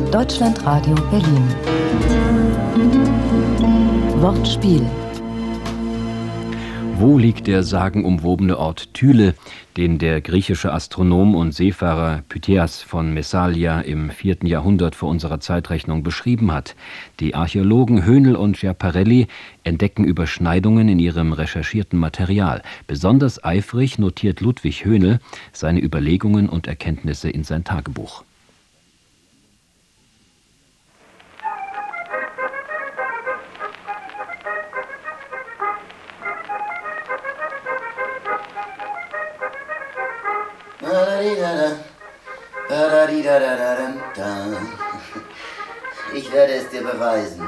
Deutschlandradio Berlin. Wortspiel. Wo liegt der sagenumwobene Ort Thyle, den der griechische Astronom und Seefahrer Pytheas von Messalia im 4. Jahrhundert vor unserer Zeitrechnung beschrieben hat? Die Archäologen Höhnel und Schiaparelli entdecken Überschneidungen in ihrem recherchierten Material. Besonders eifrig notiert Ludwig Höhnel seine Überlegungen und Erkenntnisse in sein Tagebuch. Ich werde es dir beweisen.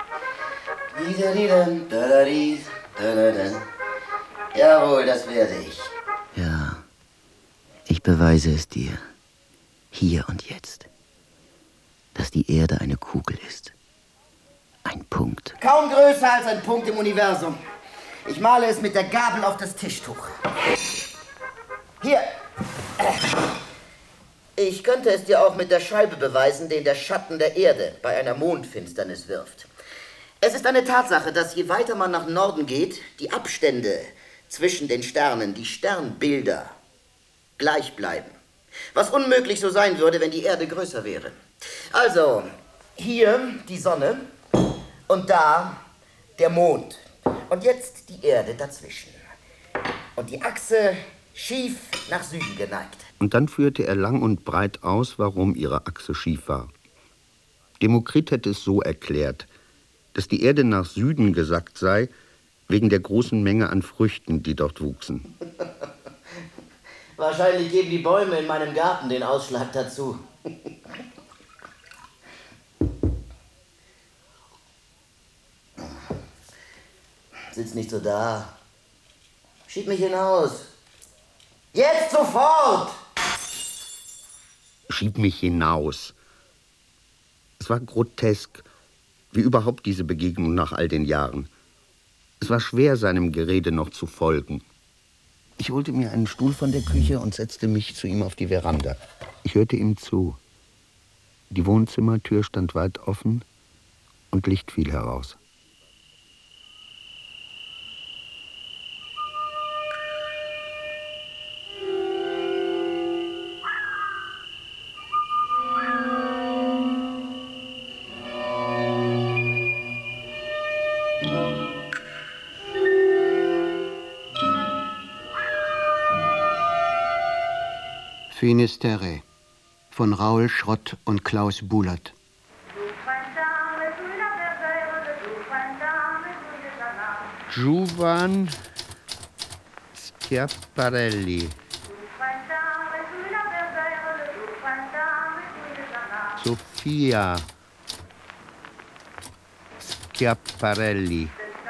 Jawohl, das werde ich. Ja, ich beweise es dir. Hier und jetzt. Dass die Erde eine Kugel ist. Ein Punkt. Kaum größer als ein Punkt im Universum. Ich male es mit der Gabel auf das Tischtuch. Hier. Ich könnte es dir auch mit der Scheibe beweisen, den der Schatten der Erde bei einer Mondfinsternis wirft. Es ist eine Tatsache, dass je weiter man nach Norden geht, die Abstände zwischen den Sternen, die Sternbilder, gleich bleiben. Was unmöglich so sein würde, wenn die Erde größer wäre. Also, hier die Sonne und da der Mond. Und jetzt die Erde dazwischen. Und die Achse schief nach Süden geneigt. Und dann führte er lang und breit aus, warum ihre Achse schief war. Demokrit hätte es so erklärt, dass die Erde nach Süden gesackt sei, wegen der großen Menge an Früchten, die dort wuchsen. Wahrscheinlich geben die Bäume in meinem Garten den Ausschlag dazu. Sitz nicht so da. Schieb mich hinaus. Jetzt sofort! Schieb mich hinaus. Es war grotesk, wie überhaupt diese Begegnung nach all den Jahren. Es war schwer, seinem Gerede noch zu folgen. Ich holte mir einen Stuhl von der Küche und setzte mich zu ihm auf die Veranda. Ich hörte ihm zu. Die Wohnzimmertür stand weit offen und Licht fiel heraus. Finisterre von Raoul Schrott und Klaus Bulat. Giovan Schiaparelli. Sofia Schiaparelli.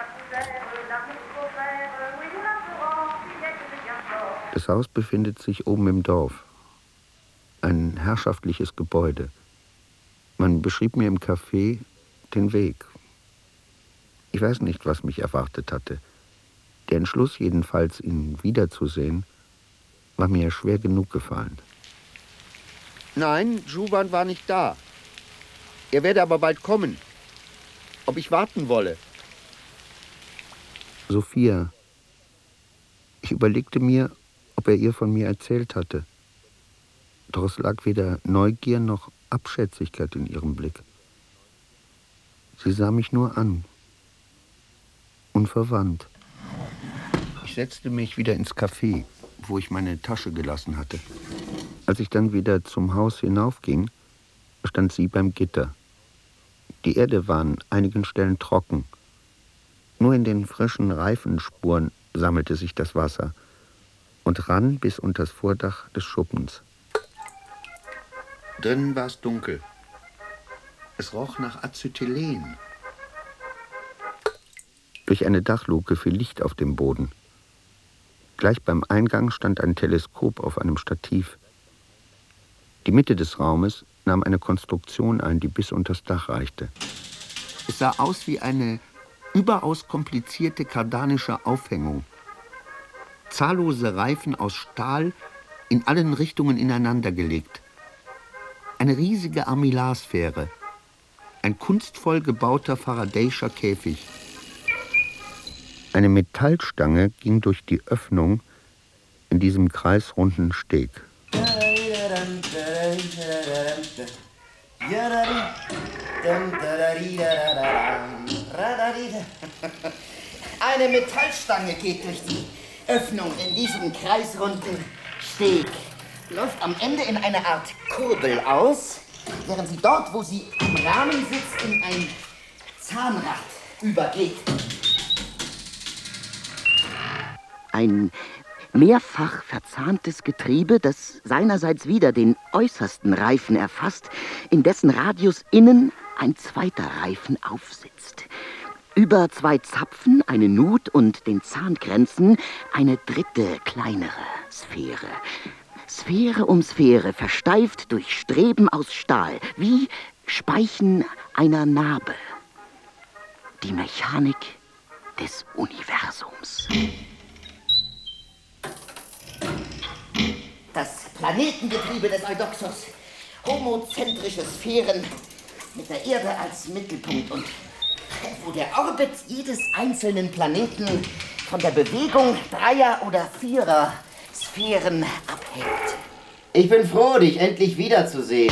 Das Haus befindet sich oben im Dorf. Ein herrschaftliches Gebäude. Man beschrieb mir im Café den Weg. Ich weiß nicht, was mich erwartet hatte. Der Entschluss jedenfalls, ihn wiederzusehen, war mir schwer genug gefallen. Nein, Giovan war nicht da. Er werde aber bald kommen. Ob ich warten wolle? Sophia. Ich überlegte mir, ob er ihr von mir erzählt hatte. Doch es lag weder Neugier noch Abschätzigkeit in ihrem Blick. Sie sah mich nur an. Unverwandt. Ich setzte mich wieder ins Café, wo ich meine Tasche gelassen hatte. Als ich dann wieder zum Haus hinaufging, stand sie beim Gitter. Die Erde war an einigen Stellen trocken. Nur in den frischen Reifenspuren sammelte sich das Wasser und rann bis unters Vordach des Schuppens. Drinnen war es dunkel. Es roch nach Acetylen. Durch eine Dachluke fiel Licht auf dem Boden. Gleich beim Eingang stand ein Teleskop auf einem Stativ. Die Mitte des Raumes nahm eine Konstruktion ein, die bis unters Dach reichte. Es sah aus wie eine überaus komplizierte kardanische Aufhängung. Zahllose Reifen aus Stahl in allen Richtungen ineinander gelegt. Eine riesige Armillarsphäre. Ein kunstvoll gebauter Faraday'scher Käfig. Eine Metallstange ging durch die Öffnung in diesem kreisrunden Steg. Eine Metallstange geht durch die Öffnung in diesem kreisrunden Steg, läuft am Ende in eine Art Kurbel aus, während sie dort, wo sie am Rahmen sitzt, in ein Zahnrad übergeht. Ein mehrfach verzahntes Getriebe, das seinerseits wieder den äußersten Reifen erfasst, in dessen Radius innen ein zweiter Reifen aufsitzt. Über 2 Zapfen, eine Nut und den Zahngrenzen eine dritte, kleinere Sphäre. Sphäre um Sphäre, versteift durch Streben aus Stahl, wie Speichen einer Narbe. Die Mechanik des Universums. Das Planetengetriebe des Eudoxos. Homozentrische Sphären mit der Erde als Mittelpunkt und wo der Orbit jedes einzelnen Planeten von der Bewegung 3er oder 4er Sphären abhängt. Ich bin froh, dich endlich wiederzusehen.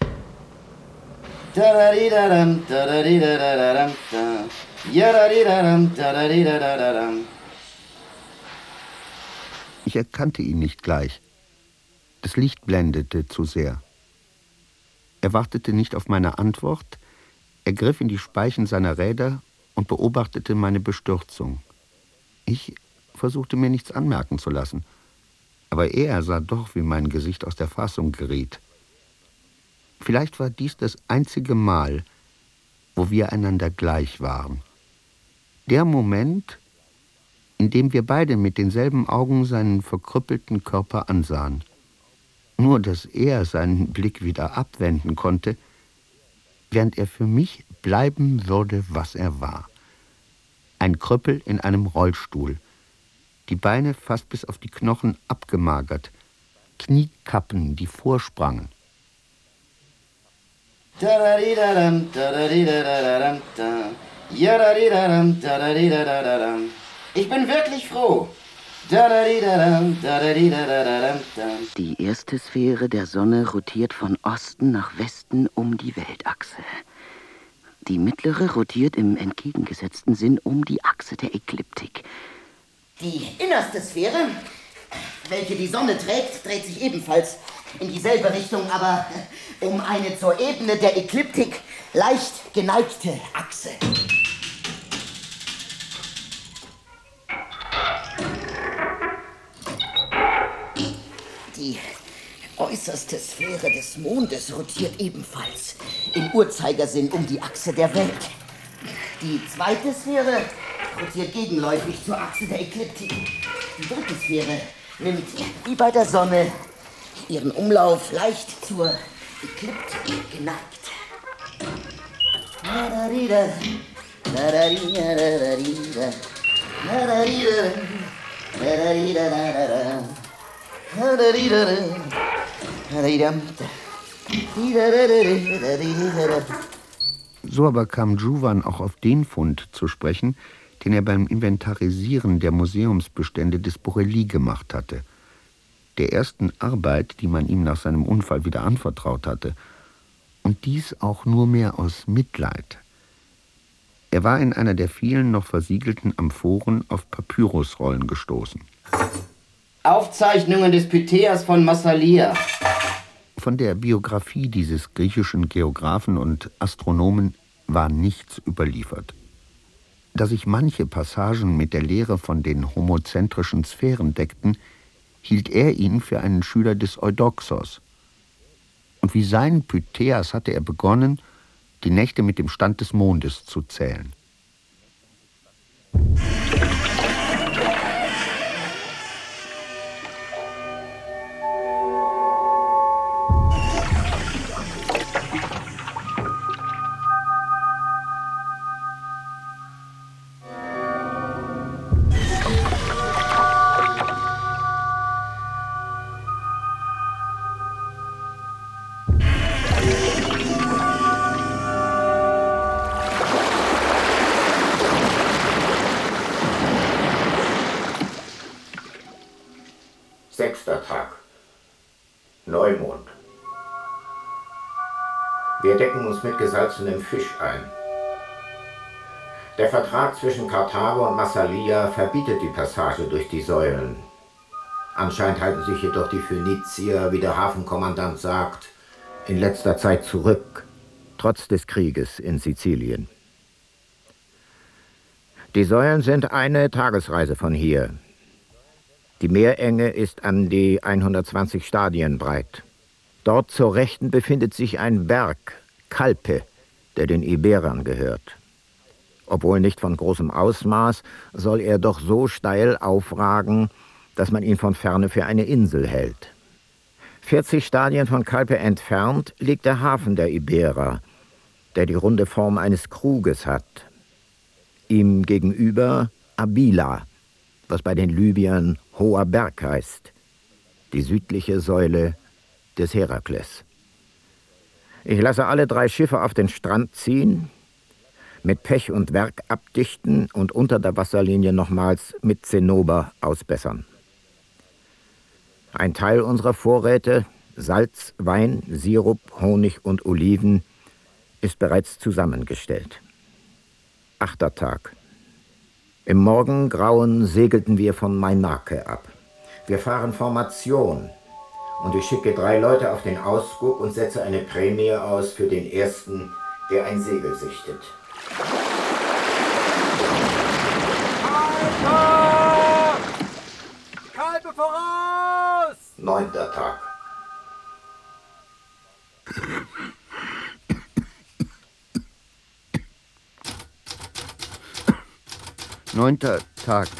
Ich erkannte ihn nicht gleich. Das Licht blendete zu sehr. Er wartete nicht auf meine Antwort. Er griff in die Speichen seiner Räder und beobachtete meine Bestürzung. Ich versuchte mir nichts anmerken zu lassen. Aber er sah doch, wie mein Gesicht aus der Fassung geriet. Vielleicht war dies das einzige Mal, wo wir einander gleich waren. Der Moment, in dem wir beide mit denselben Augen seinen verkrüppelten Körper ansahen. Nur, dass er seinen Blick wieder abwenden konnte, während er für mich bleiben würde, was er war. Ein Krüppel in einem Rollstuhl, die Beine fast bis auf die Knochen abgemagert, Kniekappen, die vorsprangen. Ich bin wirklich froh. Die erste Sphäre der Sonne rotiert von Osten nach Westen um die Weltachse. Die mittlere rotiert im entgegengesetzten Sinn um die Achse der Ekliptik. Die innerste Sphäre, welche die Sonne trägt, dreht sich ebenfalls in dieselbe Richtung, aber um eine zur Ebene der Ekliptik leicht geneigte Achse. Die äußerste Sphäre des Mondes rotiert ebenfalls im Uhrzeigersinn um die Achse der Welt. Die zweite Sphäre rotiert gegenläufig zur Achse der Ekliptik. Die dritte Sphäre nimmt, wie bei der Sonne, ihren Umlauf leicht zur Ekliptik geneigt. So aber kam Juvan auch auf den Fund zu sprechen, den er beim Inventarisieren der Museumsbestände des Borelli gemacht hatte. Der ersten Arbeit, die man ihm nach seinem Unfall wieder anvertraut hatte. Und dies auch nur mehr aus Mitleid. Er war in einer der vielen noch versiegelten Amphoren auf Papyrusrollen gestoßen. Aufzeichnungen des Pytheas von Massalia. Von der Biografie dieses griechischen Geographen und Astronomen war nichts überliefert. Da sich manche Passagen mit der Lehre von den homozentrischen Sphären deckten, hielt er ihn für einen Schüler des Eudoxos. Und wie sein Pytheas hatte er begonnen, die Nächte mit dem Stand des Mondes zu zählen. Sechster Tag. Neumond. Wir decken uns mit gesalzenem Fisch ein. Der Vertrag zwischen Karthago und Massalia verbietet die Passage durch die Säulen. Anscheinend halten sich jedoch die Phönizier, wie der Hafenkommandant sagt, in letzter Zeit zurück, trotz des Krieges in Sizilien. Die Säulen sind eine Tagesreise von hier. Die Meerenge ist an die 120 Stadien breit. Dort zur Rechten befindet sich ein Berg, Calpe, der den Iberern gehört. Obwohl nicht von großem Ausmaß, soll er doch so steil aufragen, dass man ihn von Ferne für eine Insel hält. 40 Stadien von Calpe entfernt liegt der Hafen der Iberer, der die runde Form eines Kruges hat. Ihm gegenüber Abila, was bei den Libyern Hoher Berg heißt, die südliche Säule des Herakles. Ich lasse alle 3 Schiffe auf den Strand ziehen, mit Pech und Werk abdichten und unter der Wasserlinie nochmals mit Zinnober ausbessern. Ein Teil unserer Vorräte, Salz, Wein, Sirup, Honig und Oliven, ist bereits zusammengestellt. 8. Tag. Im Morgengrauen segelten wir von Mainake ab. Wir fahren Formation und ich schicke 3 Leute auf den Ausguck und setze eine Prämie aus für den Ersten, der ein Segel sichtet. Kalbe voraus! 9. Tag. Neunter Tag.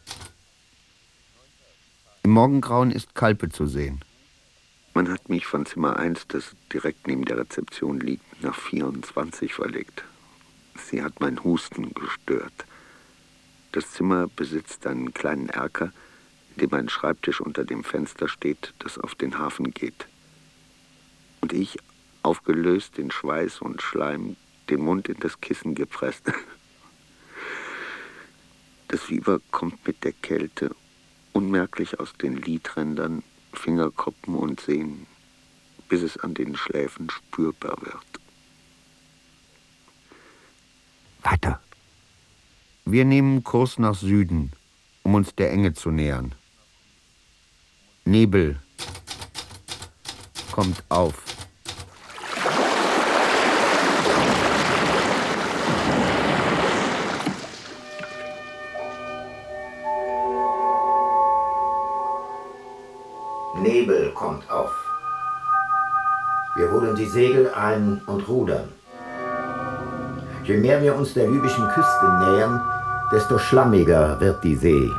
Im Morgengrauen ist Calpe zu sehen. Man hat mich von Zimmer 1, das direkt neben der Rezeption liegt, nach 24 verlegt. Sie hat mein Husten gestört. Das Zimmer besitzt einen kleinen Erker, in dem ein Schreibtisch unter dem Fenster steht, das auf den Hafen geht. Und ich, aufgelöst in Schweiß und Schleim, den Mund in das Kissen gepresst. Das Fieber kommt mit der Kälte unmerklich aus den Lidrändern, Fingerkuppen und Sehnen, bis es an den Schläfen spürbar wird. Weiter. Wir nehmen Kurs nach Süden, um uns der Enge zu nähern. Nebel kommt auf. Nebel kommt auf. Wir holen die Segel ein und rudern. Je mehr wir uns der libyschen Küste nähern, desto schlammiger wird die See.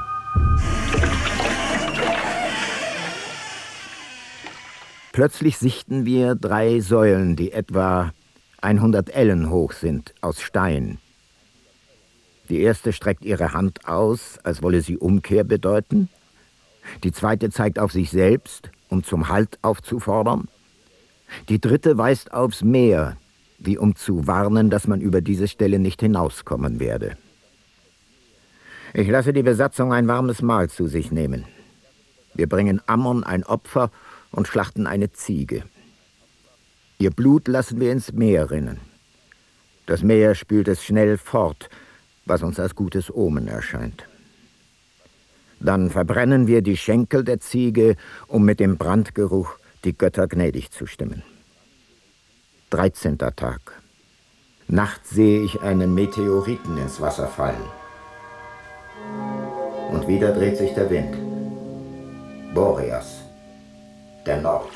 Plötzlich sichten wir 3 Säulen, die etwa 100 Ellen hoch sind, aus Stein. Die erste streckt ihre Hand aus, als wolle sie Umkehr bedeuten. Die zweite zeigt auf sich selbst, um zum Halt aufzufordern. Die dritte weist aufs Meer, wie um zu warnen, dass man über diese Stelle nicht hinauskommen werde. Ich lasse die Besatzung ein warmes Mahl zu sich nehmen. Wir bringen Ammon ein Opfer und schlachten eine Ziege. Ihr Blut lassen wir ins Meer rinnen. Das Meer spült es schnell fort, was uns als gutes Omen erscheint. Dann verbrennen wir die Schenkel der Ziege, um mit dem Brandgeruch die Götter gnädig zu stimmen. 13. Tag. Nachts sehe ich einen Meteoriten ins Wasser fallen. Und wieder dreht sich der Wind. Boreas, der Nord.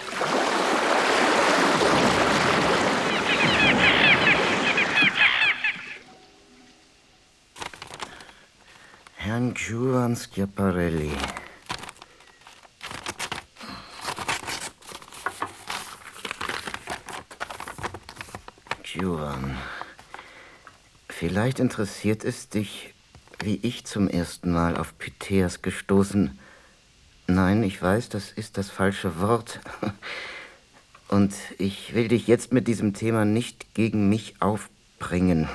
Herrn Juan Schiaparelli. Juan, vielleicht interessiert es dich, wie ich zum ersten Mal auf Pythias gestoßen. Nein, ich weiß, das ist das falsche Wort. Und ich will dich jetzt mit diesem Thema nicht gegen mich aufbringen.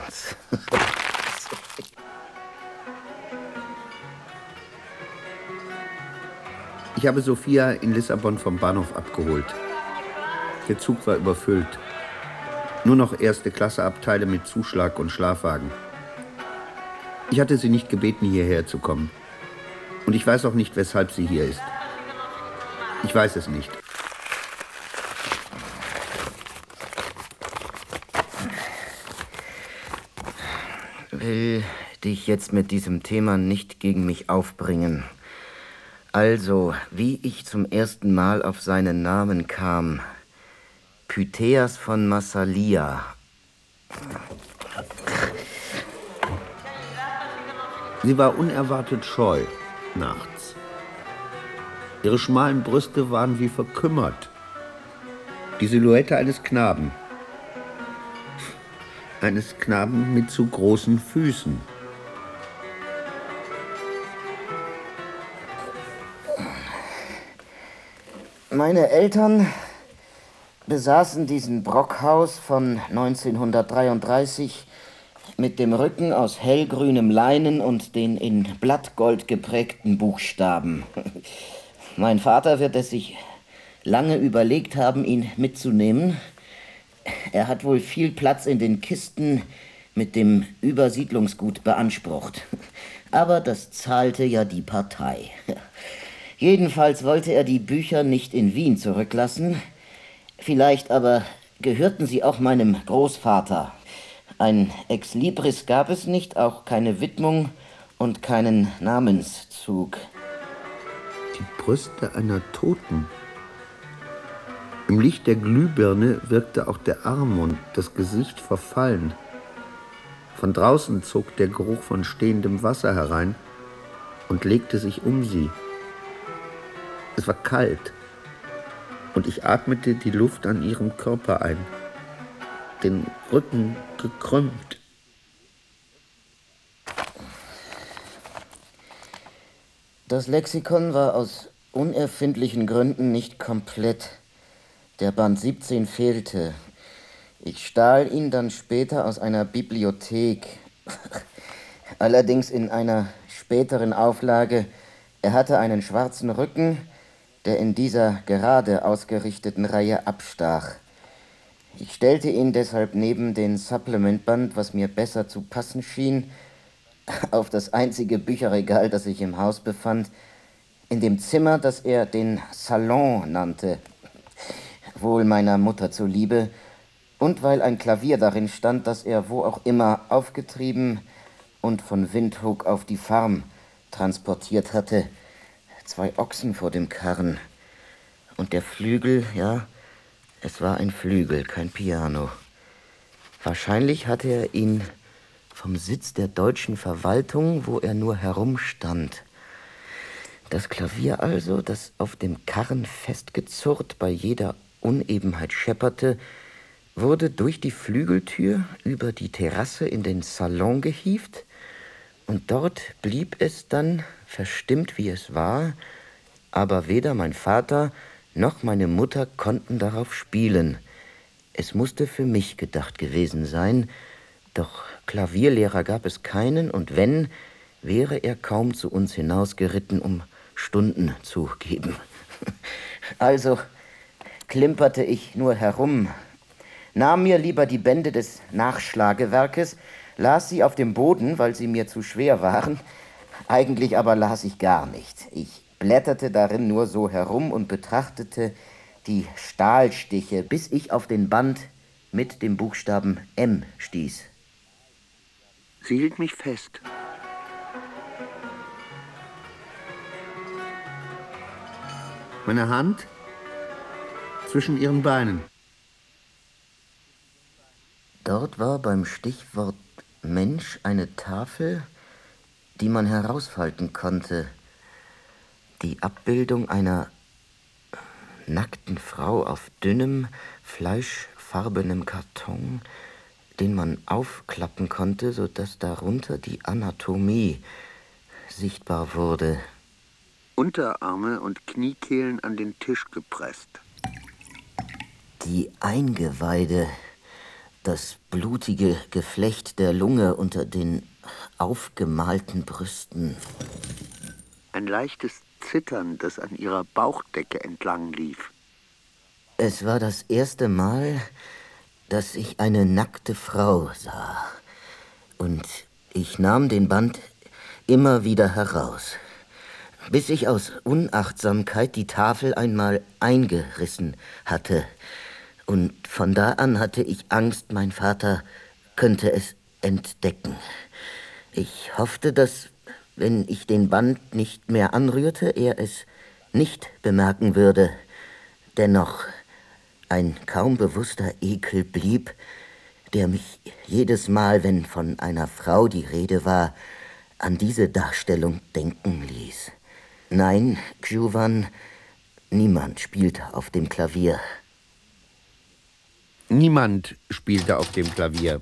Ich habe Sophia in Lissabon vom Bahnhof abgeholt. Der Zug war überfüllt. Nur noch Erste-Klasse-Abteile mit Zuschlag und Schlafwagen. Ich hatte sie nicht gebeten, hierher zu kommen. Und ich weiß auch nicht, weshalb sie hier ist. Ich weiß es nicht. Ich will dich jetzt mit diesem Thema nicht gegen mich aufbringen. Also, wie ich zum ersten Mal auf seinen Namen kam. Pythias von Massalia. Sie war unerwartet scheu, nachts. Ihre schmalen Brüste waren wie verkümmert. Die Silhouette eines Knaben. Eines Knaben mit zu großen Füßen. Meine Eltern besaßen diesen Brockhaus von 1933 mit dem Rücken aus hellgrünem Leinen und den in Blattgold geprägten Buchstaben. Mein Vater wird es sich lange überlegt haben, ihn mitzunehmen. Er hat wohl viel Platz in den Kisten mit dem Übersiedlungsgut beansprucht. Aber das zahlte ja die Partei. Jedenfalls wollte er die Bücher nicht in Wien zurücklassen. Vielleicht aber gehörten sie auch meinem Großvater. Ein Exlibris gab es nicht, auch keine Widmung und keinen Namenszug. Die Brüste einer Toten. Im Licht der Glühbirne wirkte auch der Arm und das Gesicht verfallen. Von draußen zog der Geruch von stehendem Wasser herein und legte sich um sie. Es war kalt und ich atmete die Luft an ihrem Körper ein, den Rücken gekrümmt. Das Lexikon war aus unerfindlichen Gründen nicht komplett. Der Band 17 fehlte. Ich stahl ihn dann später aus einer Bibliothek. Allerdings in einer späteren Auflage. Er hatte einen schwarzen Rücken, der in dieser gerade ausgerichteten Reihe abstach. Ich stellte ihn deshalb neben den Supplementband, was mir besser zu passen schien, auf das einzige Bücherregal, das sich im Haus befand, in dem Zimmer, das er den Salon nannte, wohl meiner Mutter zuliebe, und weil ein Klavier darin stand, das er wo auch immer aufgetrieben und von Windhoek auf die Farm transportiert hatte. 2 Ochsen vor dem Karren. Und der Flügel, ja, es war ein Flügel, kein Piano. Wahrscheinlich hatte er ihn vom Sitz der deutschen Verwaltung, wo er nur herumstand. Das Klavier also, das auf dem Karren festgezurrt bei jeder Unebenheit schepperte, wurde durch die Flügeltür über die Terrasse in den Salon gehievt, und dort blieb es dann, verstimmt wie es war, aber weder mein Vater noch meine Mutter konnten darauf spielen. Es musste für mich gedacht gewesen sein, doch Klavierlehrer gab es keinen, und wenn, wäre er kaum zu uns hinausgeritten, um Stunden zu geben. Also klimperte ich nur herum, nahm mir lieber die Bände des Nachschlagewerkes, las sie auf dem Boden, weil sie mir zu schwer waren. Eigentlich aber las ich gar nicht. Ich blätterte darin nur so herum und betrachtete die Stahlstiche, bis ich auf den Band mit dem Buchstaben M stieß. Sie hielt mich fest. Meine Hand zwischen ihren Beinen. Dort war beim Stichwort Mensch eine Tafel, die man herausfalten konnte. Die Abbildung einer nackten Frau auf dünnem, fleischfarbenem Karton, den man aufklappen konnte, sodass darunter die Anatomie sichtbar wurde. Unterarme und Kniekehlen an den Tisch gepresst. Die Eingeweide, das blutige Geflecht der Lunge unter den aufgemalten Brüsten. Ein leichtes Zittern, das an ihrer Bauchdecke entlang lief. Es war das erste Mal, dass ich eine nackte Frau sah. Und ich nahm den Band immer wieder heraus, bis ich aus Unachtsamkeit die Tafel einmal eingerissen hatte. Und von da an hatte ich Angst, mein Vater könnte es entdecken. Ich hoffte, dass, wenn ich den Band nicht mehr anrührte, er es nicht bemerken würde. Dennoch, ein kaum bewusster Ekel blieb, der mich jedes Mal, wenn von einer Frau die Rede war, an diese Darstellung denken ließ. Nein, Xiuwan, niemand spielte auf dem Klavier. Niemand spielte auf dem Klavier.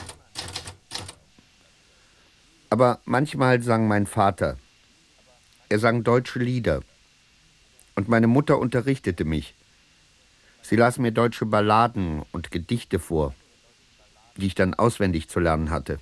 Aber manchmal sang mein Vater. Er sang deutsche Lieder. Und meine Mutter unterrichtete mich. Sie las mir deutsche Balladen und Gedichte vor, die ich dann auswendig zu lernen hatte.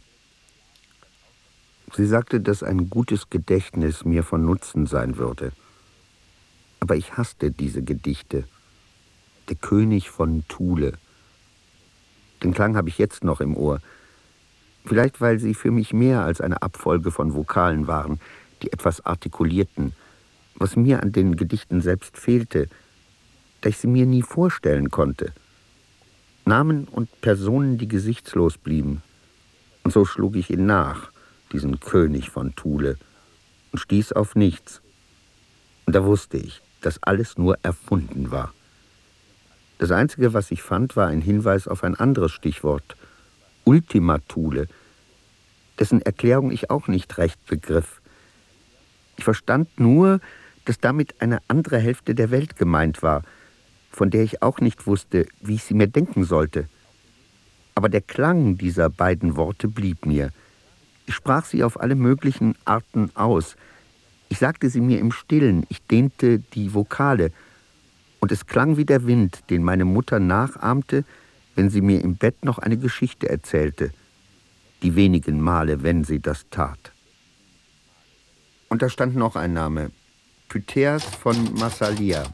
Sie sagte, dass ein gutes Gedächtnis mir von Nutzen sein würde. Aber ich hasste diese Gedichte. Der König von Thule. Den Klang habe ich jetzt noch im Ohr. Vielleicht, weil sie für mich mehr als eine Abfolge von Vokalen waren, die etwas artikulierten, was mir an den Gedichten selbst fehlte, da ich sie mir nie vorstellen konnte. Namen und Personen, die gesichtslos blieben. Und so schlug ich ihn nach, diesen König von Thule, und stieß auf nichts. Und da wusste ich, dass alles nur erfunden war. Das Einzige, was ich fand, war ein Hinweis auf ein anderes Stichwort, Ultima Thule, dessen Erklärung ich auch nicht recht begriff. Ich verstand nur, dass damit eine andere Hälfte der Welt gemeint war, von der ich auch nicht wusste, wie ich sie mir denken sollte. Aber der Klang dieser beiden Worte blieb mir. Ich sprach sie auf alle möglichen Arten aus. Ich sagte sie mir im Stillen, ich dehnte die Vokale. Und es klang wie der Wind, den meine Mutter nachahmte, wenn sie mir im Bett noch eine Geschichte erzählte. Die wenigen Male, wenn sie das tat. Und da stand noch ein Name. Pythias von Massalia.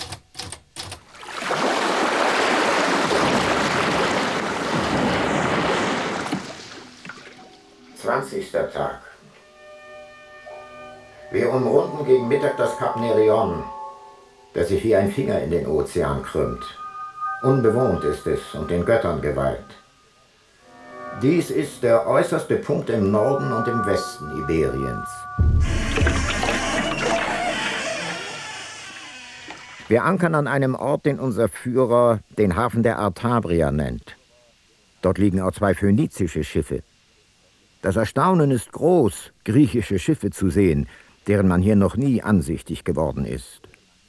Zwanzigster Tag. Wir umrunden gegen Mittag das Kap Nerion, das sich wie ein Finger in den Ozean krümmt. Unbewohnt ist es und den Göttern geweiht. Dies ist der äußerste Punkt im Norden und im Westen Iberiens. Wir ankern an einem Ort, den unser Führer den Hafen der Artabria nennt. Dort liegen auch 2 phönizische Schiffe. Das Erstaunen ist groß, griechische Schiffe zu sehen, deren man hier noch nie ansichtig geworden ist.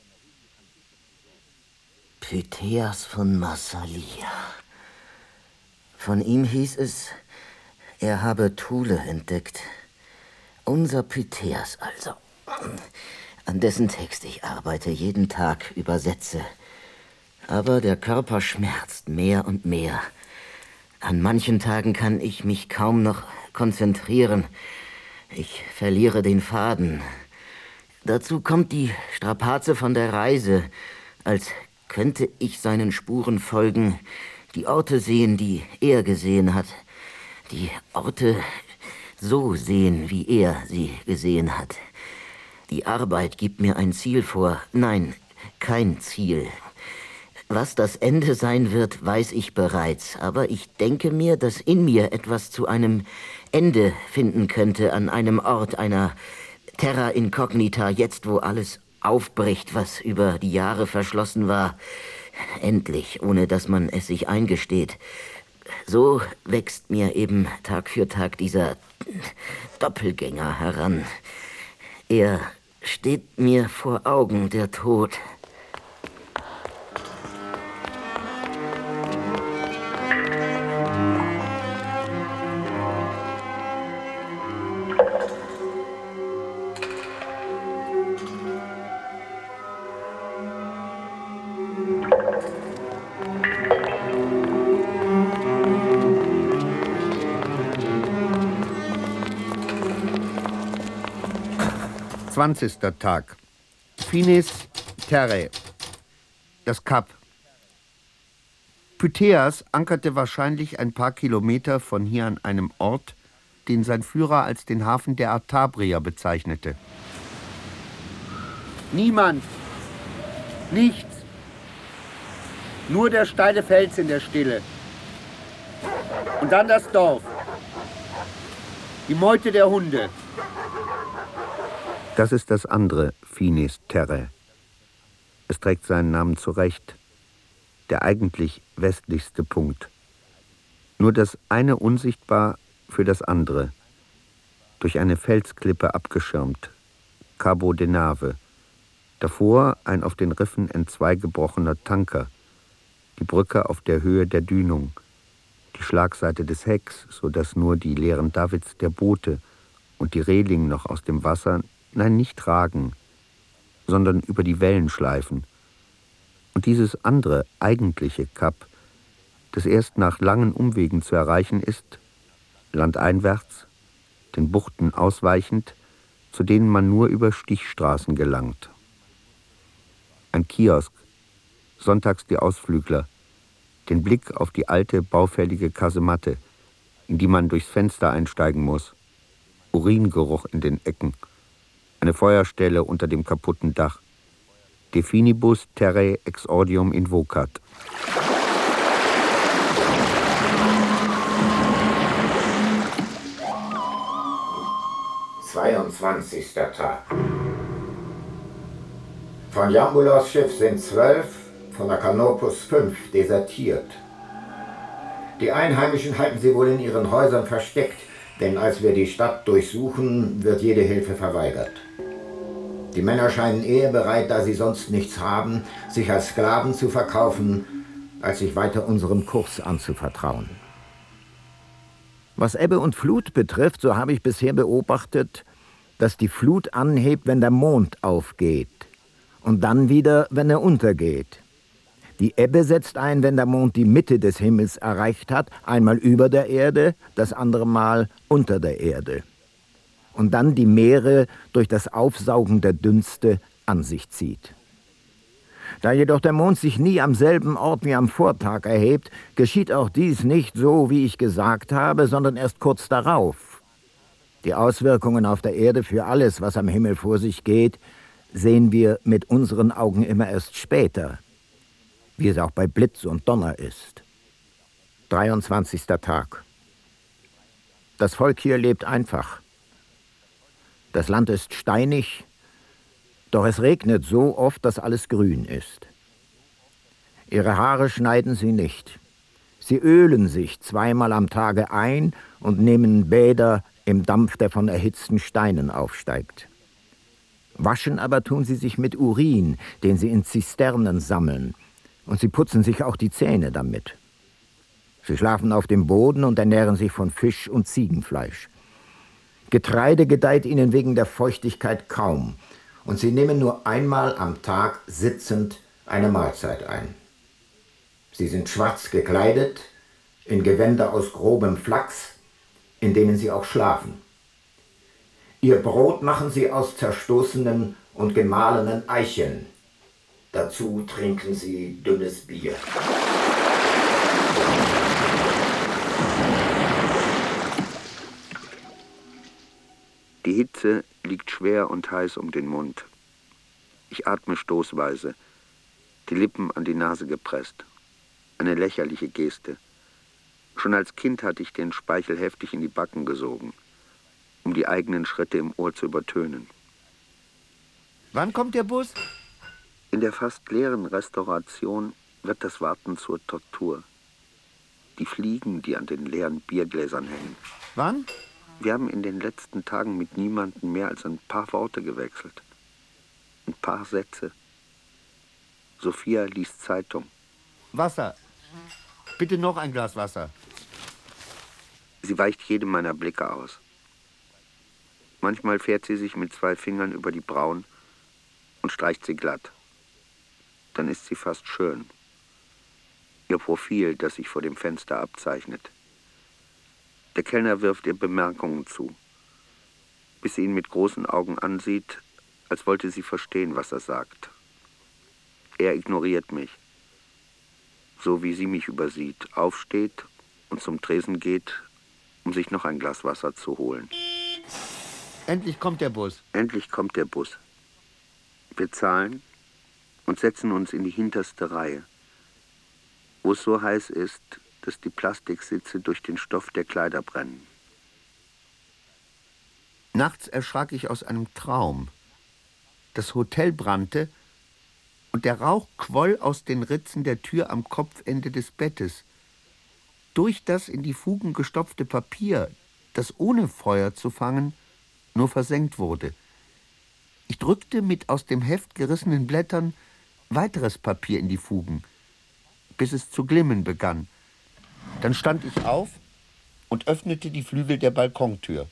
Pythias von Massalia. Von ihm hieß es, er habe Thule entdeckt. Unser Pythias also, an dessen Text ich arbeite, jeden Tag übersetze. Aber der Körper schmerzt mehr und mehr. An manchen Tagen kann ich mich kaum noch konzentrieren. Ich verliere den Faden. Dazu kommt die Strapaze von der Reise, als könnte ich seinen Spuren folgen, die Orte sehen, die er gesehen hat, die Orte so sehen, wie er sie gesehen hat. Die Arbeit gibt mir ein Ziel vor. Nein, kein Ziel. Was das Ende sein wird, weiß ich bereits, aber ich denke mir, dass in mir etwas zu einem Ende finden könnte, an einem Ort, einer Terra Incognita, jetzt wo alles aufbricht, was über die Jahre verschlossen war. Endlich, ohne dass man es sich eingesteht. So wächst mir eben Tag für Tag dieser Doppelgänger heran. Er steht mir vor Augen, der Tod. 20. Tag. Finis Terrae. Das Kap. Pythias ankerte wahrscheinlich ein paar Kilometer von hier an einem Ort, den sein Führer als den Hafen der Artabrier bezeichnete. Niemand. Nichts. Nur der steile Fels in der Stille. Und dann das Dorf. Die Meute der Hunde. Das ist das andere Finis Terrae. Es trägt seinen Namen zu Recht. Der eigentlich westlichste Punkt. Nur das eine unsichtbar für das andere. Durch eine Felsklippe abgeschirmt. Cabo de Nave. Davor ein auf den Riffen entzweigebrochener Tanker. Die Brücke auf der Höhe der Dünung. Die Schlagseite des Hecks, sodass nur die leeren Davits der Boote und die Reling noch aus dem Wasser, nein, nicht ragen, sondern über die Wellen schleifen. Und dieses andere, eigentliche Kap, das erst nach langen Umwegen zu erreichen ist, landeinwärts, den Buchten ausweichend, zu denen man nur über Stichstraßen gelangt. Ein Kiosk, sonntags die Ausflügler, den Blick auf die alte, baufällige Kasematte, in die man durchs Fenster einsteigen muss, Uringeruch in den Ecken, eine Feuerstelle unter dem kaputten Dach. De finibus terrae exordium invocat. »22. Tag. Von Jambulos Schiff sind 12, von der Canopus 5 desertiert. Die Einheimischen halten sie wohl in ihren Häusern versteckt, denn als wir die Stadt durchsuchen, wird jede Hilfe verweigert. Die Männer scheinen eher bereit, da sie sonst nichts haben, sich als Sklaven zu verkaufen, als sich weiter unserem Kurs anzuvertrauen. Was Ebbe und Flut betrifft, so habe ich bisher beobachtet, dass die Flut anhebt, wenn der Mond aufgeht und dann wieder, wenn er untergeht. Die Ebbe setzt ein, wenn der Mond die Mitte des Himmels erreicht hat, einmal über der Erde, das andere Mal unter der Erde. Und dann die Meere durch das Aufsaugen der Dünste an sich zieht. Da jedoch der Mond sich nie am selben Ort wie am Vortag erhebt, geschieht auch dies nicht so, wie ich gesagt habe, sondern erst kurz darauf. Die Auswirkungen auf der Erde für alles, was am Himmel vor sich geht, sehen wir mit unseren Augen immer erst später, wie es auch bei Blitz und Donner ist. 23. Tag. Das Volk hier lebt einfach. Das Land ist steinig, doch es regnet so oft, dass alles grün ist. Ihre Haare schneiden sie nicht. Sie ölen sich zweimal am Tage ein und nehmen Bäder im Dampf, der von erhitzten Steinen aufsteigt. Waschen aber tun sie sich mit Urin, den sie in Zisternen sammeln, und sie putzen sich auch die Zähne damit. Sie schlafen auf dem Boden und ernähren sich von Fisch und Ziegenfleisch. Getreide gedeiht ihnen wegen der Feuchtigkeit kaum, und sie nehmen nur einmal am Tag sitzend eine Mahlzeit ein. Sie sind schwarz gekleidet, in Gewänder aus grobem Flachs, in denen sie auch schlafen. Ihr Brot machen sie aus zerstoßenen und gemahlenen Eicheln. Dazu trinken sie dünnes Bier. Die Hitze liegt schwer und heiß um den Mund. Ich atme stoßweise, die Lippen an die Nase gepresst. Eine lächerliche Geste. Schon als Kind hatte ich den Speichel heftig in die Backen gesogen, um die eigenen Schritte im Ohr zu übertönen. Wann kommt der Bus? In der fast leeren Restauration wird das Warten zur Tortur. Die Fliegen, die an den leeren Biergläsern hängen. Wann? Wir haben in den letzten Tagen mit niemandem mehr als ein paar Worte gewechselt. Ein paar Sätze. Sophia liest Zeitung. Wasser. Bitte noch ein Glas Wasser. Sie weicht jedem meiner Blicke aus. Manchmal fährt sie sich mit 2 Fingern über die Brauen und streicht sie glatt. Dann ist sie fast schön. Ihr Profil, das sich vor dem Fenster abzeichnet. Der Kellner wirft ihr Bemerkungen zu. Bis sie ihn mit großen Augen ansieht, als wollte sie verstehen, was er sagt. Er ignoriert mich, so wie sie mich übersieht, aufsteht und zum Tresen geht, um sich noch ein Glas Wasser zu holen. Endlich kommt der Bus. Endlich kommt der Bus. Wir zahlen und setzen uns in die hinterste Reihe, wo es so heiß ist, dass die Plastiksitze durch den Stoff der Kleider brennen. Nachts erschrak ich aus einem Traum. Das Hotel brannte und der Rauch quoll aus den Ritzen der Tür am Kopfende des Bettes. Durch das in die Fugen gestopfte Papier, das ohne Feuer zu fangen nur versenkt wurde. Ich drückte mit aus dem Heft gerissenen Blättern weiteres Papier in die Fugen, bis es zu glimmen begann. Dann stand ich auf und öffnete die Flügel der Balkontür.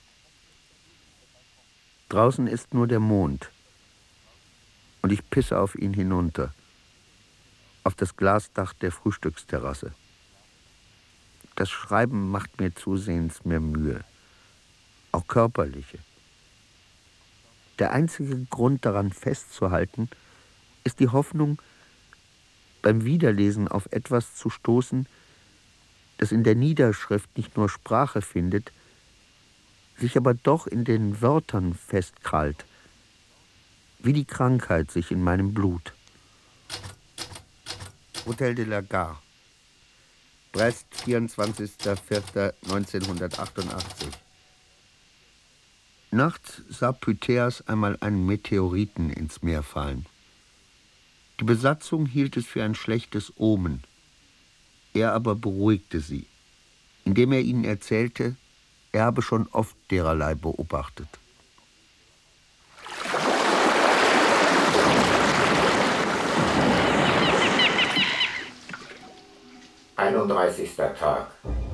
Draußen ist nur der Mond und ich pisse auf ihn hinunter, auf das Glasdach der Frühstücksterrasse. Das Schreiben macht mir zusehends mehr Mühe, auch körperliche. Der einzige Grund daran festzuhalten, ist die Hoffnung, beim Wiederlesen auf etwas zu stoßen, das in der Niederschrift nicht nur Sprache findet, sich aber doch in den Wörtern festkrallt, wie die Krankheit sich in meinem Blut. Hotel de la Gare, Brest, 24.04.1988. Nachts sah Pythias einmal einen Meteoriten ins Meer fallen. Die Besatzung hielt es für ein schlechtes Omen. Er aber beruhigte sie, indem er ihnen erzählte, er habe schon oft dererlei beobachtet. Einunddreißigster Tag.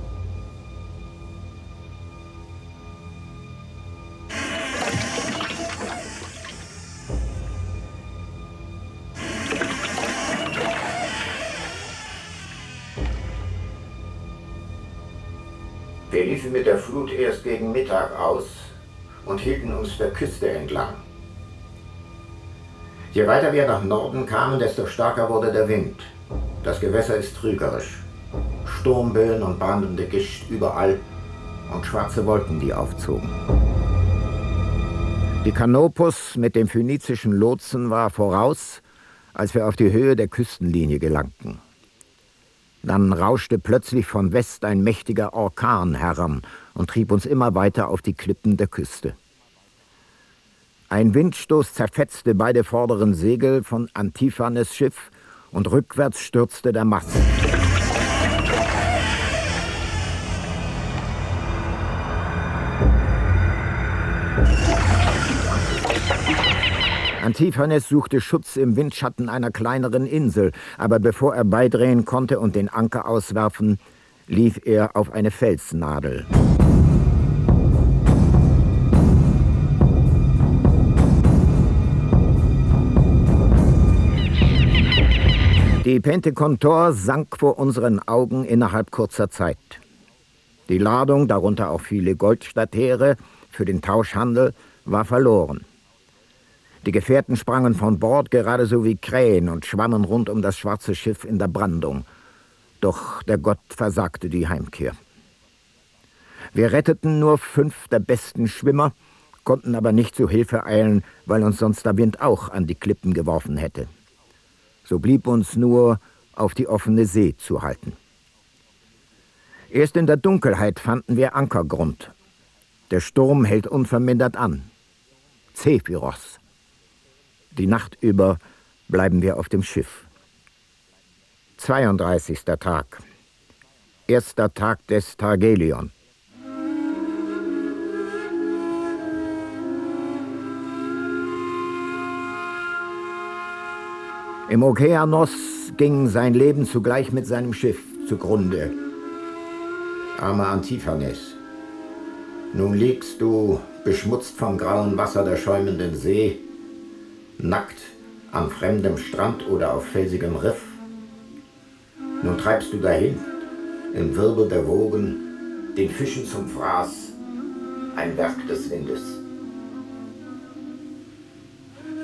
Wir liefen mit der Flut erst gegen Mittag aus und hielten uns der Küste entlang. Je weiter wir nach Norden kamen, desto stärker wurde der Wind. Das Gewässer ist trügerisch. Sturmböen und brandende Gischt überall und schwarze Wolken, die aufzogen. Die Kanopus mit dem phönizischen Lotsen war voraus, als wir auf die Höhe der Küstenlinie gelangten. Dann rauschte plötzlich von West ein mächtiger Orkan heran und trieb uns immer weiter auf die Klippen der Küste. Ein Windstoß zerfetzte beide vorderen Segel von Antiphanes Schiff und rückwärts stürzte der Mast. Antiphanes suchte Schutz im Windschatten einer kleineren Insel, aber bevor er beidrehen konnte und den Anker auswerfen, lief er auf eine Felsnadel. Die Pentekontor sank vor unseren Augen innerhalb kurzer Zeit. Die Ladung, darunter auch viele Goldstatere für den Tauschhandel, war verloren. Die Gefährten sprangen von Bord gerade so wie Krähen und schwammen rund um das schwarze Schiff in der Brandung. Doch der Gott versagte die Heimkehr. Wir retteten nur 5 der besten Schwimmer, konnten aber nicht zu Hilfe eilen, weil uns sonst der Wind auch an die Klippen geworfen hätte. So blieb uns nur, auf die offene See zu halten. Erst in der Dunkelheit fanden wir Ankergrund. Der Sturm hält unvermindert an. Zephyros. Die Nacht über bleiben wir auf dem Schiff. 32. Tag. Erster Tag des Thargelion. Im Okeanos ging sein Leben zugleich mit seinem Schiff zugrunde. Armer Antiphanes, nun liegst du, beschmutzt vom grauen Wasser der schäumenden See, nackt an fremdem Strand oder auf felsigem Riff. Nun treibst du dahin, im Wirbel der Wogen, den Fischen zum Fraß, ein Werk des Windes.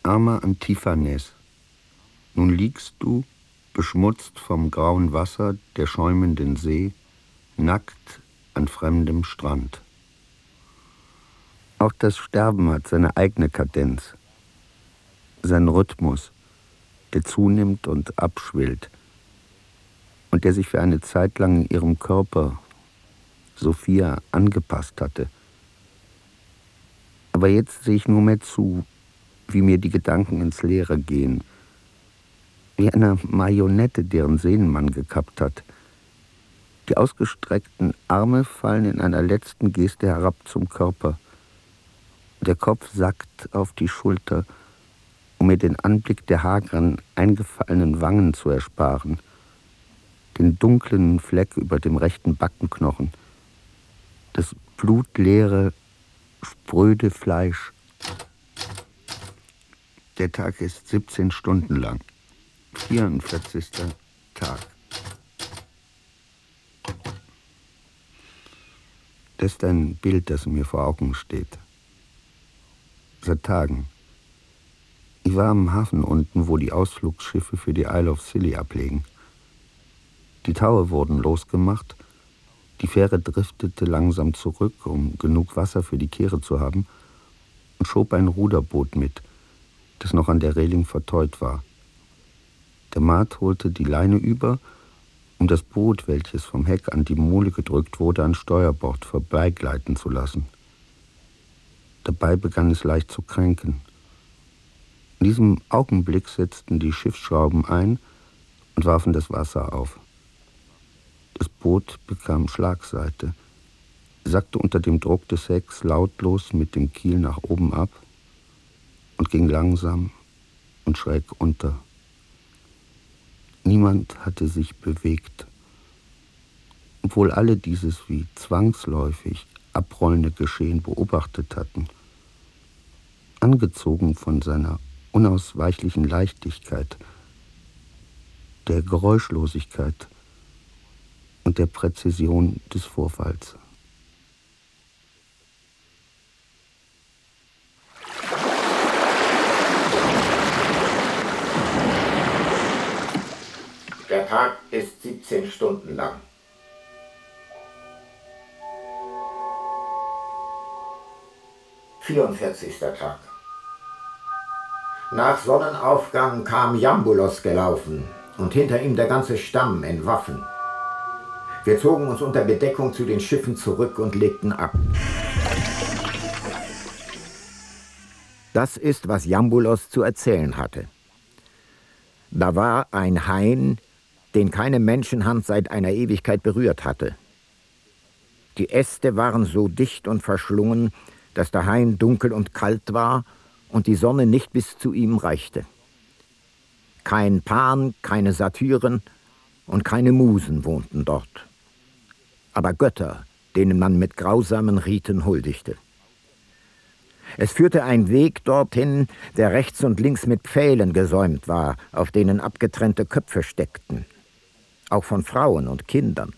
Armer Antiphanes, nun liegst du, beschmutzt vom grauen Wasser der schäumenden See, nackt an fremdem Strand. Auch das Sterben hat seine eigene Kadenz, seinen Rhythmus, der zunimmt und abschwillt und der sich für eine Zeit lang in ihrem Körper, Sophia, angepasst hatte. Aber jetzt sehe ich nur mehr zu, wie mir die Gedanken ins Leere gehen, wie eine Marionette, deren Sehnen man gekappt hat. Die ausgestreckten Arme fallen in einer letzten Geste herab zum Körper. Der Kopf sackt auf die Schulter, um mir den Anblick der hageren, eingefallenen Wangen zu ersparen, den dunklen Fleck über dem rechten Backenknochen, das blutleere, spröde Fleisch. Der Tag ist 17 Stunden lang. 44. Tag. Das ist ein Bild, das mir vor Augen steht. Seit Tagen. Ich war am Hafen unten, wo die Ausflugsschiffe für die Isle of Scilly ablegen. Die Taue wurden losgemacht, die Fähre driftete langsam zurück, um genug Wasser für die Kehre zu haben, und schob ein Ruderboot mit, das noch an der Reling verteut war. Der Maat holte die Leine über, um das Boot, welches vom Heck an die Mole gedrückt wurde, an Steuerbord vorbeigleiten zu lassen. Dabei begann es leicht zu kränken. In diesem Augenblick setzten die Schiffsschrauben ein und warfen das Wasser auf. Das Boot bekam Schlagseite, sackte unter dem Druck des Hecks lautlos mit dem Kiel nach oben ab und ging langsam und schräg unter. Niemand hatte sich bewegt, obwohl alle dieses wie zwangsläufig abrollende Geschehen beobachtet hatten. Angezogen von seiner unausweichlichen Leichtigkeit, der Geräuschlosigkeit und der Präzision des Vorfalls. Der Tag ist 17 Stunden lang. Vierundvierzigster Tag. Nach Sonnenaufgang kam Jambulos gelaufen und hinter ihm der ganze Stamm in Waffen. Wir zogen uns unter Bedeckung zu den Schiffen zurück und legten ab. Das ist, was Jambulos zu erzählen hatte. Da war ein Hain, den keine Menschenhand seit einer Ewigkeit berührt hatte. Die Äste waren so dicht und verschlungen, dass der Hain dunkel und kalt war und die Sonne nicht bis zu ihm reichte. Kein Pan, keine Satyren und keine Musen wohnten dort. Aber Götter, denen man mit grausamen Riten huldigte. Es führte ein Weg dorthin, der rechts und links mit Pfählen gesäumt war, auf denen abgetrennte Köpfe steckten, auch von Frauen und Kindern.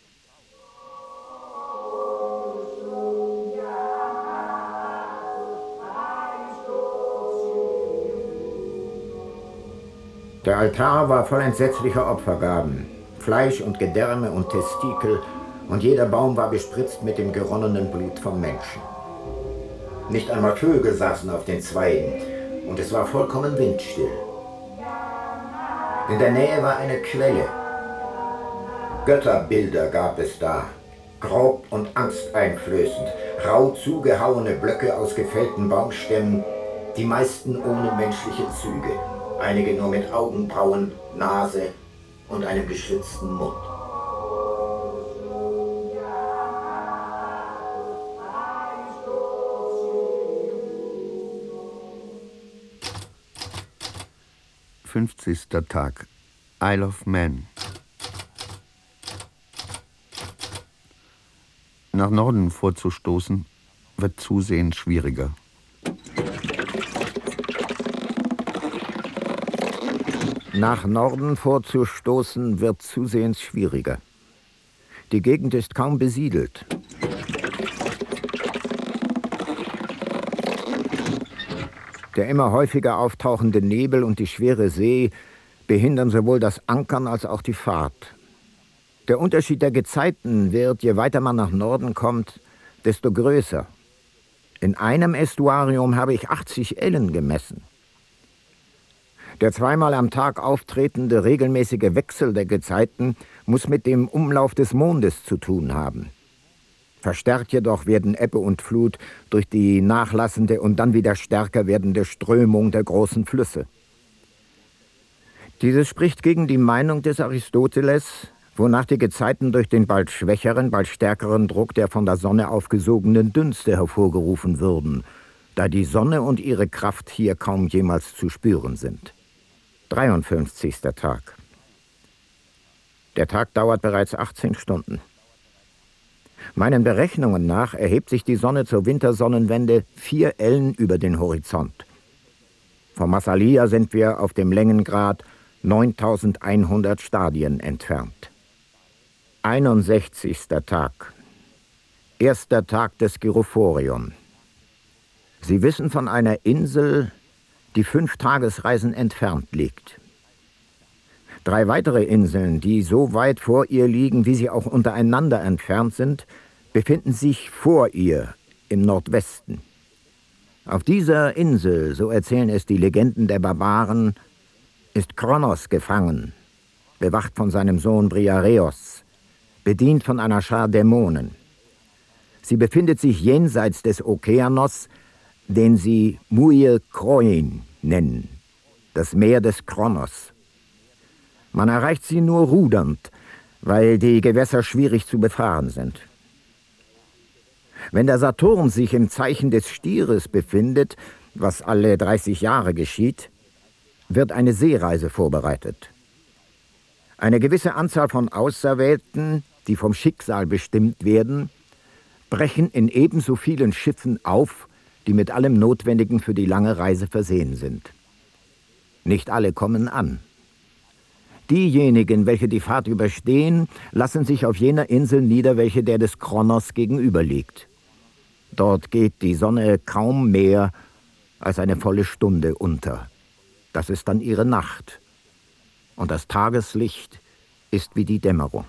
Der Altar war voll entsetzlicher Opfergaben, Fleisch und Gedärme und Testikel, und jeder Baum war bespritzt mit dem geronnenen Blut vom Menschen. Nicht einmal Vögel saßen auf den Zweigen, und es war vollkommen windstill. In der Nähe war eine Quelle. Götterbilder gab es da, grob und angsteinflößend, rau zugehauene Blöcke aus gefällten Baumstämmen, die meisten ohne menschliche Züge, einige nur mit Augenbrauen, Nase und einem geschlitzten Mund. Fünfzigster Tag. Isle of Man. Nach Norden vorzustoßen, wird zusehends schwieriger. Nach Norden vorzustoßen wird zusehends schwieriger. Die Gegend ist kaum besiedelt. Der immer häufiger auftauchende Nebel und die schwere See behindern sowohl das Ankern als auch die Fahrt. Der Unterschied der Gezeiten wird, je weiter man nach Norden kommt, desto größer. In einem Ästuarium habe ich 80 Ellen gemessen. Der zweimal am Tag auftretende regelmäßige Wechsel der Gezeiten muss mit dem Umlauf des Mondes zu tun haben. Verstärkt jedoch werden Ebbe und Flut durch die nachlassende und dann wieder stärker werdende Strömung der großen Flüsse. Dieses spricht gegen die Meinung des Aristoteles, wonach die Gezeiten durch den bald schwächeren, bald stärkeren Druck der von der Sonne aufgesogenen Dünste hervorgerufen würden, da die Sonne und ihre Kraft hier kaum jemals zu spüren sind. 53. Tag. Der Tag dauert bereits 18 Stunden. Meinen Berechnungen nach erhebt sich die Sonne zur Wintersonnenwende 4 Ellen über den Horizont. Von Massalia sind wir auf dem Längengrad 9100 Stadien entfernt. 61. Tag. Erster Tag des Gyrophorion. Sie wissen von einer Insel, die 5 Tagesreisen entfernt liegt. 3 weitere Inseln, die so weit vor ihr liegen, wie sie auch untereinander entfernt sind, befinden sich vor ihr im Nordwesten. Auf dieser Insel, so erzählen es die Legenden der Barbaren, ist Kronos gefangen, bewacht von seinem Sohn Briareos, bedient von einer Schar Dämonen. Sie befindet sich jenseits des Okeanos, den sie Muir Kroin nennen, das Meer des Kronos. Man erreicht sie nur rudernd, weil die Gewässer schwierig zu befahren sind. Wenn der Saturn sich im Zeichen des Stieres befindet, was alle 30 Jahre geschieht, wird eine Seereise vorbereitet. Eine gewisse Anzahl von Auserwählten, die vom Schicksal bestimmt werden, brechen in ebenso vielen Schiffen auf, die mit allem Notwendigen für die lange Reise versehen sind. Nicht alle kommen an. Diejenigen, welche die Fahrt überstehen, lassen sich auf jener Insel nieder, welche der des Kronos gegenüberliegt. Dort geht die Sonne kaum mehr als eine volle Stunde unter. Das ist dann ihre Nacht. Und das Tageslicht ist wie die Dämmerung.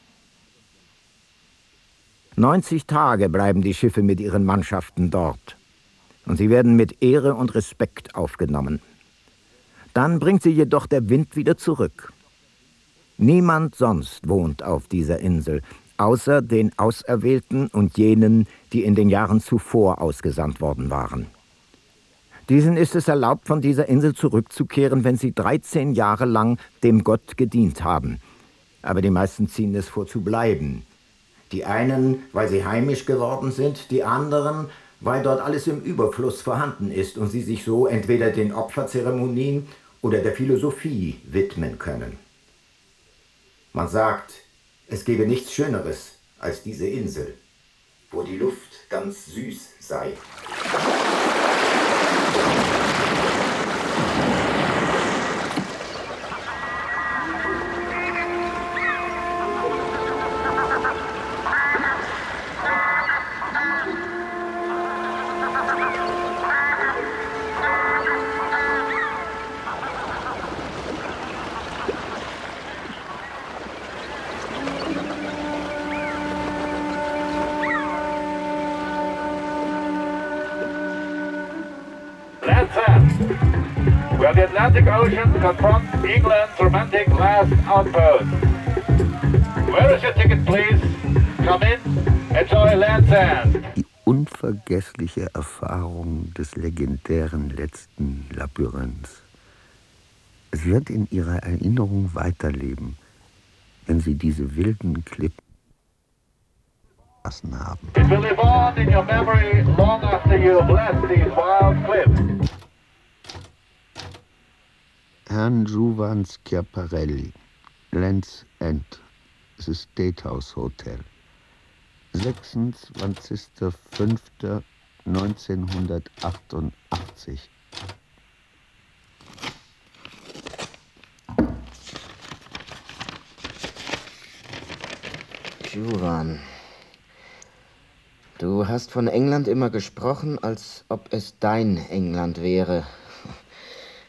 90 Tage bleiben die Schiffe mit ihren Mannschaften dort. Und sie werden mit Ehre und Respekt aufgenommen. Dann bringt sie jedoch der Wind wieder zurück. Niemand sonst wohnt auf dieser Insel, außer den Auserwählten und jenen, die in den Jahren zuvor ausgesandt worden waren. Diesen ist es erlaubt, von dieser Insel zurückzukehren, wenn sie 13 Jahre lang dem Gott gedient haben. Aber die meisten ziehen es vor, zu bleiben. Die einen, weil sie heimisch geworden sind, die anderen, weil dort alles im Überfluss vorhanden ist und sie sich so entweder den Opferzeremonien oder der Philosophie widmen können. Man sagt, es gebe nichts Schöneres als diese Insel, wo die Luft ganz süß sei. Where the Atlantic Ocean confronts England's romantic last outpost. Where is your ticket, please? Come in, enjoy Land's End. Die unvergessliche Erfahrung des legendären letzten Labyrinths. Es wird in ihrer Erinnerung weiterleben, wenn sie diese wilden Klippen verlassen haben. It will live on in your memory long after you have left these wild cliffs. Herrn Giovanni Schiaparelli, Land's End, The State House Hotel, 26.05.1988. Juvan, du hast von England immer gesprochen, als ob es dein England wäre,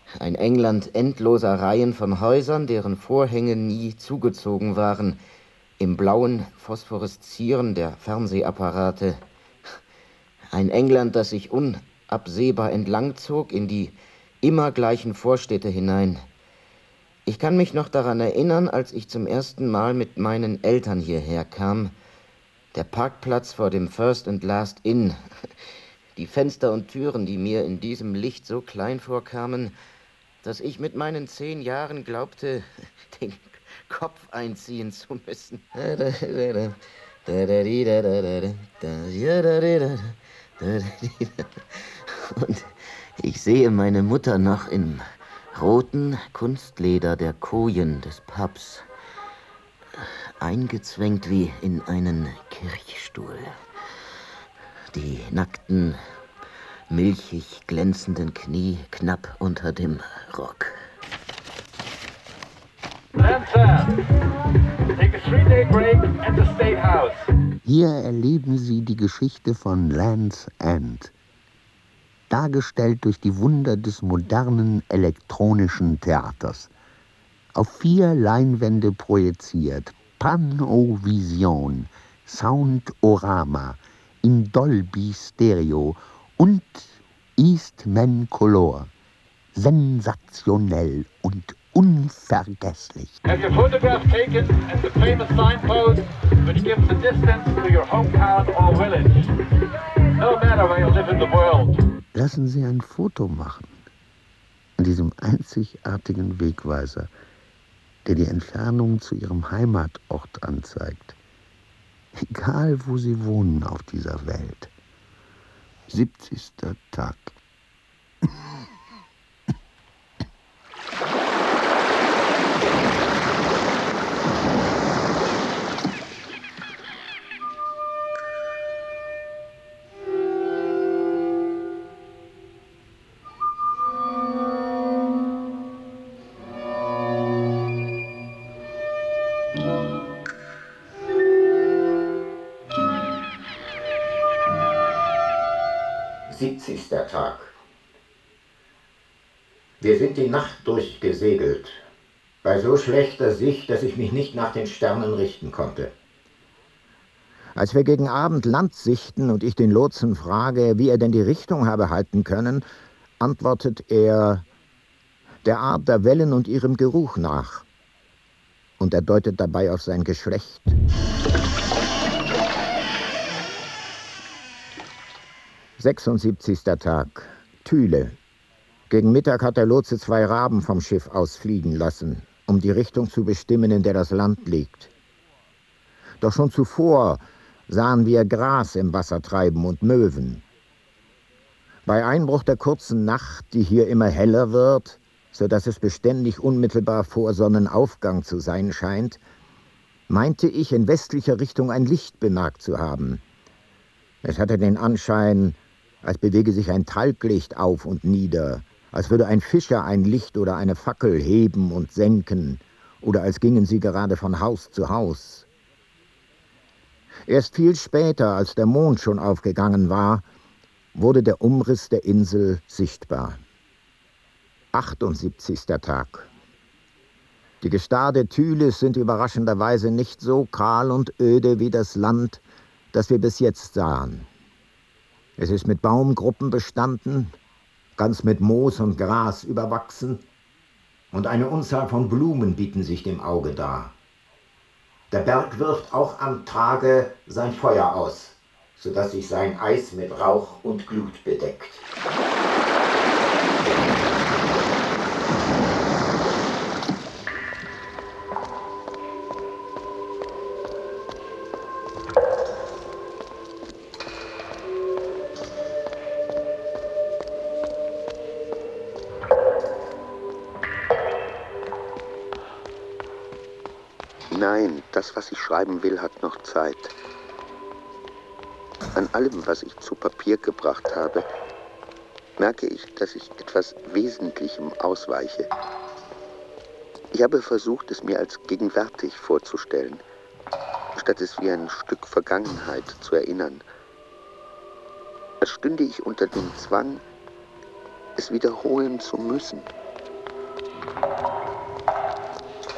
Ein England endloser Reihen von Häusern, deren Vorhänge nie zugezogen waren, im blauen Phosphoreszieren der Fernsehapparate. Ein England, das sich unabsehbar entlangzog in die immer gleichen Vorstädte hinein. Ich kann mich noch daran erinnern, als ich zum ersten Mal mit meinen Eltern hierher kam. Der Parkplatz vor dem First and Last Inn. Die Fenster und Türen, die mir in diesem Licht so klein vorkamen, dass ich mit meinen 10 Jahren glaubte, den Kopf einziehen zu müssen. Und ich sehe meine Mutter noch im roten Kunstleder der Kojen des Pubs, eingezwängt wie in einen Kirchstuhl. Die nackten, milchig glänzenden Knie knapp unter dem Rock. Hier erleben Sie die Geschichte von Land's End, dargestellt durch die Wunder des modernen elektronischen Theaters. Auf 4 Leinwände projiziert, Panovision, Soundorama, in Dolby Stereo und Eastman Color. Sensationell und unvergesslich. Have your photograph taken at the famous signpost which gives the distance to your hometown or village. No matter where you live in the world. Lassen Sie ein Foto machen an diesem einzigartigen Wegweiser, der die Entfernung zu Ihrem Heimatort anzeigt. Egal, wo Sie wohnen auf dieser Welt. 70. Tag. Tag. Wir sind die Nacht durchgesegelt, bei so schlechter Sicht, dass ich mich nicht nach den Sternen richten konnte. Als wir gegen Abend Land sichten und ich den Lotsen frage, wie er denn die Richtung habe halten können, antwortet er, der Art der Wellen und ihrem Geruch nach. Und er deutet dabei auf sein Geschlecht. »76. Tag. Thüle. Gegen Mittag hat der Lotse 2 Raben vom Schiff aus fliegen lassen, um die Richtung zu bestimmen, in der das Land liegt. Doch schon zuvor sahen wir Gras im Wasser treiben und Möwen. Bei Einbruch der kurzen Nacht, die hier immer heller wird, so dass es beständig unmittelbar vor Sonnenaufgang zu sein scheint, meinte ich, in westlicher Richtung ein Licht bemerkt zu haben. Es hatte den Anschein, als bewege sich ein Talglicht auf und nieder, als würde ein Fischer ein Licht oder eine Fackel heben und senken, oder als gingen sie gerade von Haus zu Haus. Erst viel später, als der Mond schon aufgegangen war, wurde der Umriss der Insel sichtbar. 78. Tag. Die Gestade Thüles sind überraschenderweise nicht so kahl und öde wie das Land, das wir bis jetzt sahen. Es ist mit Baumgruppen bestanden, ganz mit Moos und Gras überwachsen, und eine Unzahl von Blumen bieten sich dem Auge dar. Der Berg wirft auch am Tage sein Feuer aus, sodass sich sein Eis mit Rauch und Glut bedeckt. Nein, das, was ich schreiben will, hat noch Zeit. An allem, was ich zu Papier gebracht habe, merke ich, dass ich etwas Wesentlichem ausweiche. Ich habe versucht, es mir als gegenwärtig vorzustellen, statt es wie ein Stück Vergangenheit zu erinnern. Als stünde ich unter dem Zwang, es wiederholen zu müssen.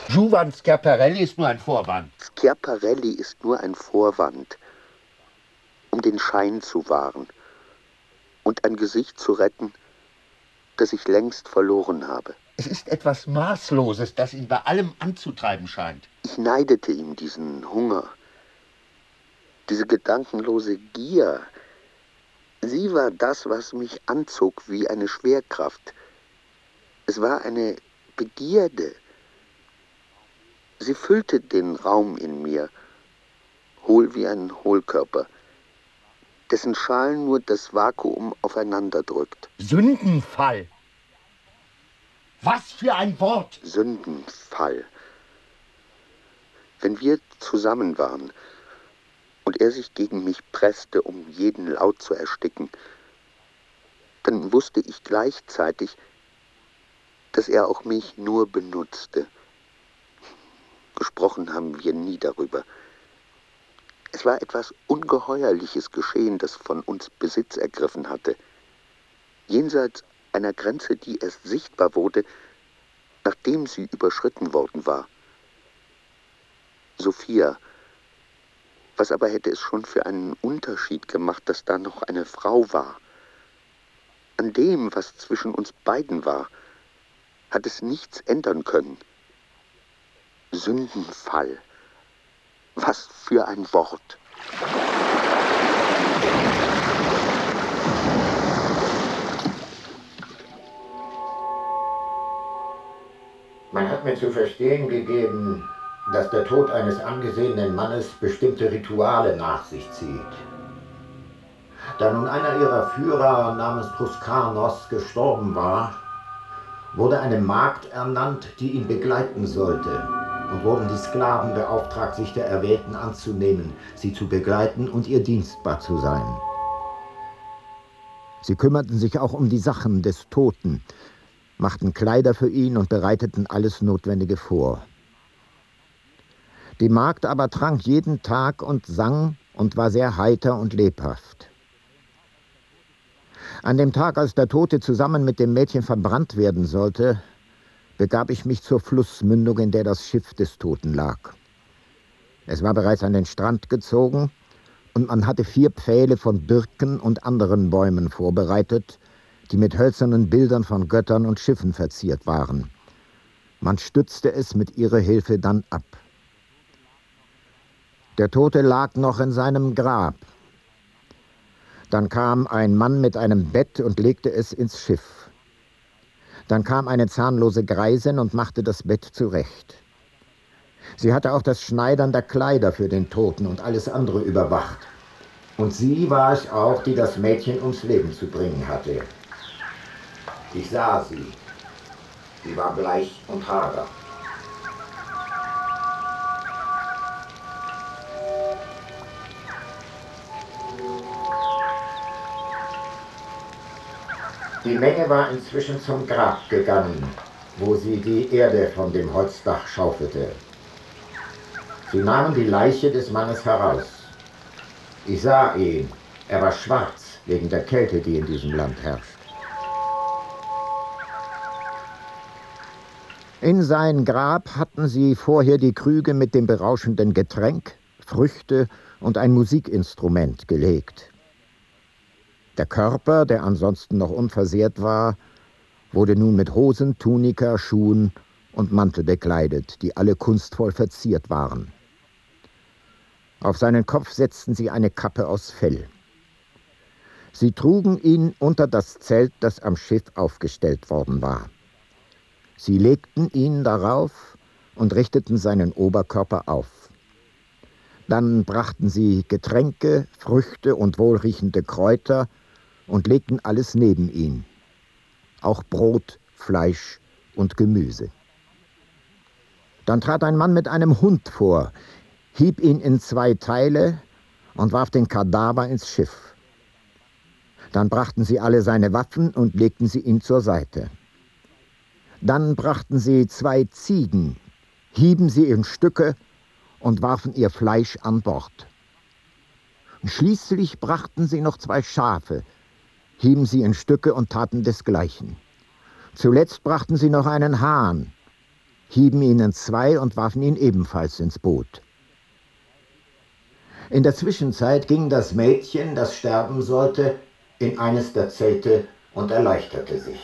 Juvan Schiaparelli ist nur ein Vorwand. Schiaparelli ist nur ein Vorwand, um den Schein zu wahren und ein Gesicht zu retten, das ich längst verloren habe. Es ist etwas Maßloses, das ihn bei allem anzutreiben scheint. Ich neidete ihm diesen Hunger, diese gedankenlose Gier. Sie war das, was mich anzog wie eine Schwerkraft. Es war eine Begierde. Sie füllte den Raum in mir, hohl wie ein Hohlkörper, dessen Schalen nur das Vakuum aufeinander drückt. Sündenfall. Was für ein Wort! Sündenfall. Wenn wir zusammen waren und er sich gegen mich presste, um jeden Laut zu ersticken, dann wusste ich gleichzeitig, dass er auch mich nur benutzte. Gesprochen haben wir nie darüber. Es war etwas Ungeheuerliches geschehen, das von uns Besitz ergriffen hatte. Jenseits einer Grenze, die erst sichtbar wurde, nachdem sie überschritten worden war. Sophia. Was aber hätte es schon für einen Unterschied gemacht, dass da noch eine Frau war? An dem, was zwischen uns beiden war, hat es nichts ändern können. Sündenfall. Was für ein Wort. Man hat mir zu verstehen gegeben, dass der Tod eines angesehenen Mannes bestimmte Rituale nach sich zieht. Da nun einer ihrer Führer namens Truskanos gestorben war, wurde eine Magd ernannt, die ihn begleiten sollte, und wurden die Sklaven beauftragt, sich der Erwählten anzunehmen, sie zu begleiten und ihr dienstbar zu sein. Sie kümmerten sich auch um die Sachen des Toten, machten Kleider für ihn und bereiteten alles Notwendige vor. Die Magd aber trank jeden Tag und sang und war sehr heiter und lebhaft. An dem Tag, als der Tote zusammen mit dem Mädchen verbrannt werden sollte, begab ich mich zur Flussmündung, in der das Schiff des Toten lag. Es war bereits an den Strand gezogen und man hatte 4 Pfähle von Birken und anderen Bäumen vorbereitet, die mit hölzernen Bildern von Göttern und Schiffen verziert waren. Man stützte es mit ihrer Hilfe dann ab. Der Tote lag noch in seinem Grab. Dann kam ein Mann mit einem Bett und legte es ins Schiff. Dann kam eine zahnlose Greisin und machte das Bett zurecht. Sie hatte auch das Schneidern der Kleider für den Toten und alles andere überwacht. Und sie war es auch, die das Mädchen ums Leben zu bringen hatte. Ich sah sie. Sie war bleich und hager. Die Menge war inzwischen zum Grab gegangen, wo sie die Erde von dem Holzdach schaufelte. Sie nahmen die Leiche des Mannes heraus. Ich sah ihn. Er war schwarz, wegen der Kälte, die in diesem Land herrscht. In sein Grab hatten sie vorher die Krüge mit dem berauschenden Getränk, Früchte und ein Musikinstrument gelegt. Der Körper, der ansonsten noch unversehrt war, wurde nun mit Hosen, Tunika, Schuhen und Mantel bekleidet, die alle kunstvoll verziert waren. Auf seinen Kopf setzten sie eine Kappe aus Fell. Sie trugen ihn unter das Zelt, das am Schiff aufgestellt worden war. Sie legten ihn darauf und richteten seinen Oberkörper auf. Dann brachten sie Getränke, Früchte und wohlriechende Kräuter und legten alles neben ihn. Auch Brot, Fleisch und Gemüse. Dann trat ein Mann mit einem Hund vor, hieb ihn in 2 Teile und warf den Kadaver ins Schiff. Dann brachten sie alle seine Waffen und legten sie ihm zur Seite. Dann brachten sie 2 Ziegen, hieben sie in Stücke und warfen ihr Fleisch an Bord. Schließlich brachten sie noch 2 Schafe, hieben sie in Stücke und taten desgleichen. Zuletzt brachten sie noch einen Hahn, hieben ihn entzwei und warfen ihn ebenfalls ins Boot. In der Zwischenzeit ging das Mädchen, das sterben sollte, in eines der Zelte und erleichterte sich.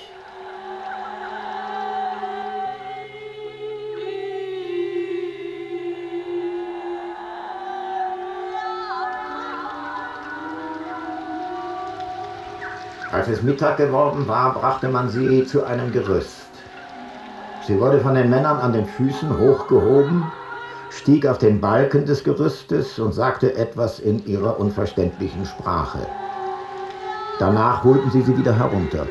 Als es Mittag geworden war, brachte man sie zu einem Gerüst. Sie wurde von den Männern an den Füßen hochgehoben, stieg auf den Balken des Gerüstes und sagte etwas in ihrer unverständlichen Sprache. Danach holten sie wieder herunter.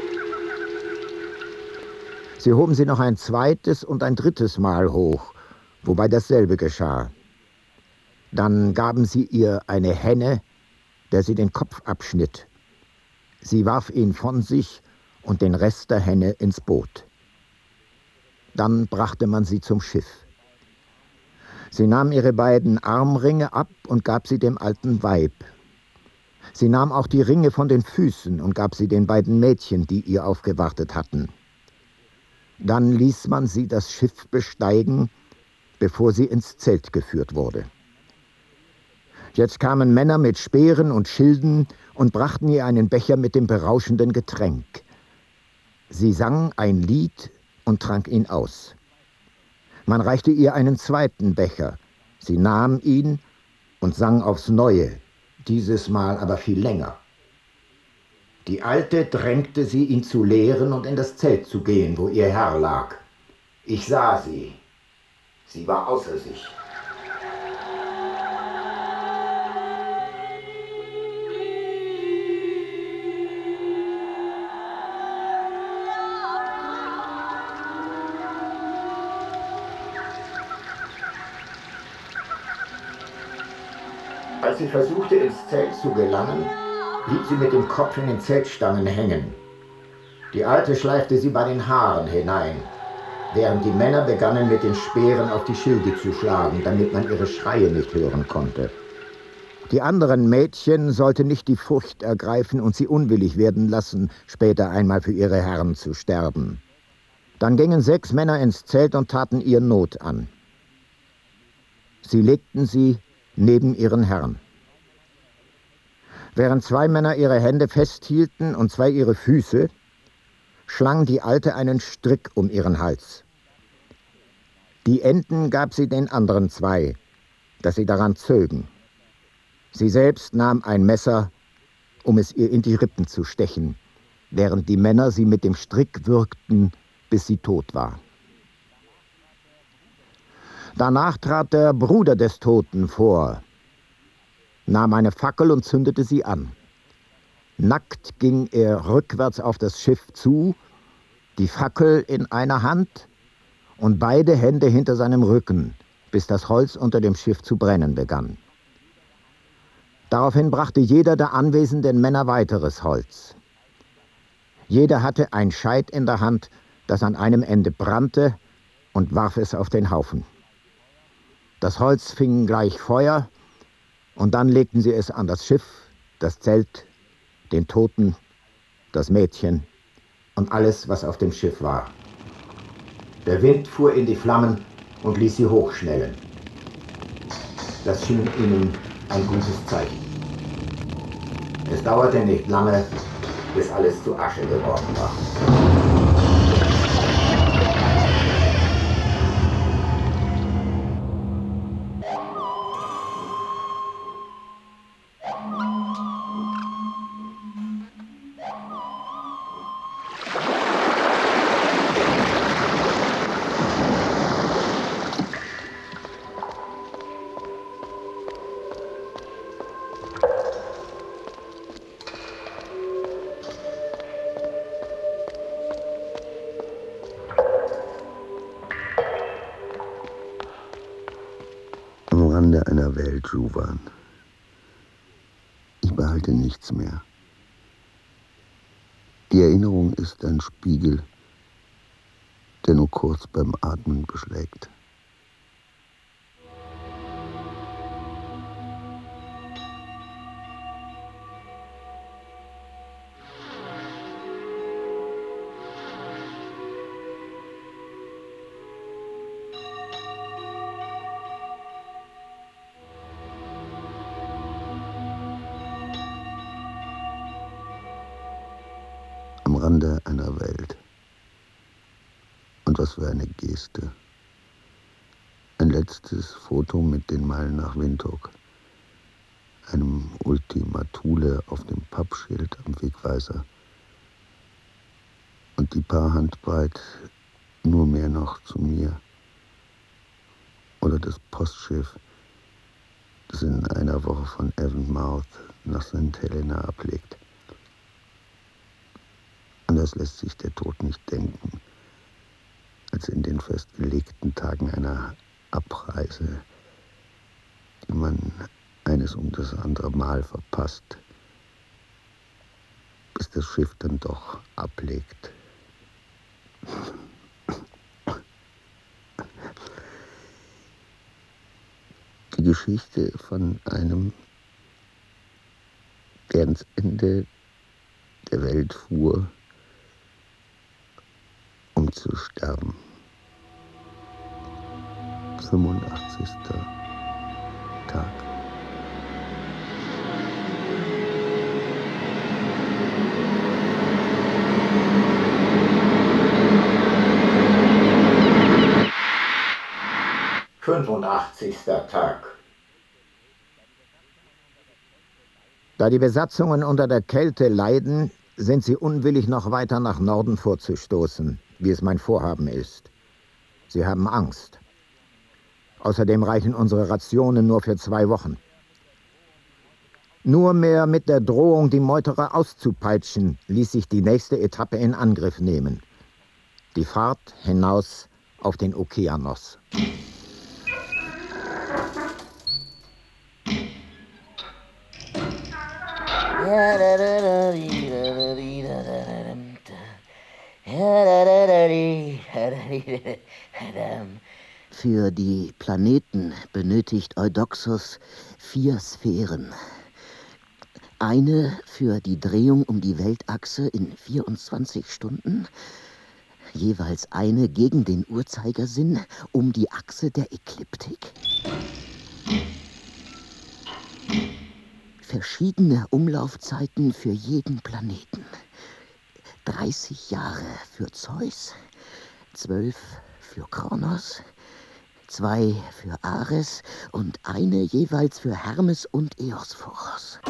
Sie hoben sie noch ein zweites und ein drittes Mal hoch, wobei dasselbe geschah. Dann gaben sie ihr eine Henne, der sie den Kopf abschnitt. Sie warf ihn von sich und den Rest der Henne ins Boot. Dann brachte man sie zum Schiff. Sie nahm ihre beiden Armringe ab und gab sie dem alten Weib. Sie nahm auch die Ringe von den Füßen und gab sie den beiden Mädchen, die ihr aufgewartet hatten. Dann ließ man sie das Schiff besteigen, bevor sie ins Zelt geführt wurde. Jetzt kamen Männer mit Speeren und Schilden und brachten ihr einen Becher mit dem berauschenden Getränk. Sie sang ein Lied und trank ihn aus. Man reichte ihr einen zweiten Becher. Sie nahm ihn und sang aufs Neue, dieses Mal aber viel länger. Die Alte drängte sie, ihn zu leeren und in das Zelt zu gehen, wo ihr Herr lag. Ich sah sie. Sie war außer sich. Als sie versuchte, ins Zelt zu gelangen, blieb sie mit dem Kopf in den Zeltstangen hängen. Die Alte schleifte sie bei den Haaren hinein, während die Männer begannen, mit den Speeren auf die Schilde zu schlagen, damit man ihre Schreie nicht hören konnte. Die anderen Mädchen sollten nicht die Furcht ergreifen und sie unwillig werden lassen, später einmal für ihre Herren zu sterben. Dann gingen 6 Männer ins Zelt und taten ihr Not an. Sie legten sie neben ihren Herrn. Während 2 Männer ihre Hände festhielten und 2 ihre Füße, schlang die Alte einen Strick um ihren Hals. Die Enden gab sie den anderen 2, dass sie daran zögen. Sie selbst nahm ein Messer, um es ihr in die Rippen zu stechen, während die Männer sie mit dem Strick würgten, bis sie tot war. Danach trat der Bruder des Toten vor, nahm eine Fackel und zündete sie an. Nackt ging er rückwärts auf das Schiff zu, die Fackel in einer Hand und beide Hände hinter seinem Rücken, bis das Holz unter dem Schiff zu brennen begann. Daraufhin brachte jeder der anwesenden Männer weiteres Holz. Jeder hatte ein Scheit in der Hand, das an einem Ende brannte, und warf es auf den Haufen. Das Holz fing gleich Feuer, und dann legten sie es an das Schiff, das Zelt, den Toten, das Mädchen und alles, was auf dem Schiff war. Der Wind fuhr in die Flammen und ließ sie hochschnellen. Das schien ihnen ein gutes Zeichen. Es dauerte nicht lange, bis alles zu Asche geworden war. Einer Welt, Juvan. Ich behalte nichts mehr. Die Erinnerung ist ein Spiegel, der nur kurz beim Atmen beschlägt. Rande einer Welt. Und was für eine Geste. Ein letztes Foto mit den Meilen nach Windhoek. Einem Ultima Thule auf dem Pappschild am Wegweiser. Und die paar Handbreit nur mehr noch zu mir. Oder das Postschiff, das in einer Woche von Avonmouth nach St. Helena ablegt. Anders lässt sich der Tod nicht denken, als in den festgelegten Tagen einer Abreise, die man eines um das andere Mal verpasst, bis das Schiff dann doch ablegt. Die Geschichte von einem, der ans Ende der Welt fuhr, um zu sterben. 85. Tag. Tag. Da die Besatzungen unter der Kälte leiden, sind sie unwillig, noch weiter nach Norden vorzustoßen, wie es mein Vorhaben ist. Sie haben Angst. Außerdem reichen unsere Rationen nur für 2 Wochen. Nur mehr mit der Drohung, die Meuterer auszupeitschen, ließ sich die nächste Etappe in Angriff nehmen. Die Fahrt hinaus auf den Okeanos. Für die Planeten benötigt Eudoxos 4 Sphären. Eine für die Drehung um die Weltachse in 24 Stunden, jeweils eine gegen den Uhrzeigersinn um die Achse der Ekliptik. Verschiedene Umlaufzeiten für jeden Planeten. 30 Jahre für Zeus, 12 für Kronos, 2 für Ares und eine jeweils für Hermes und Eosphoros.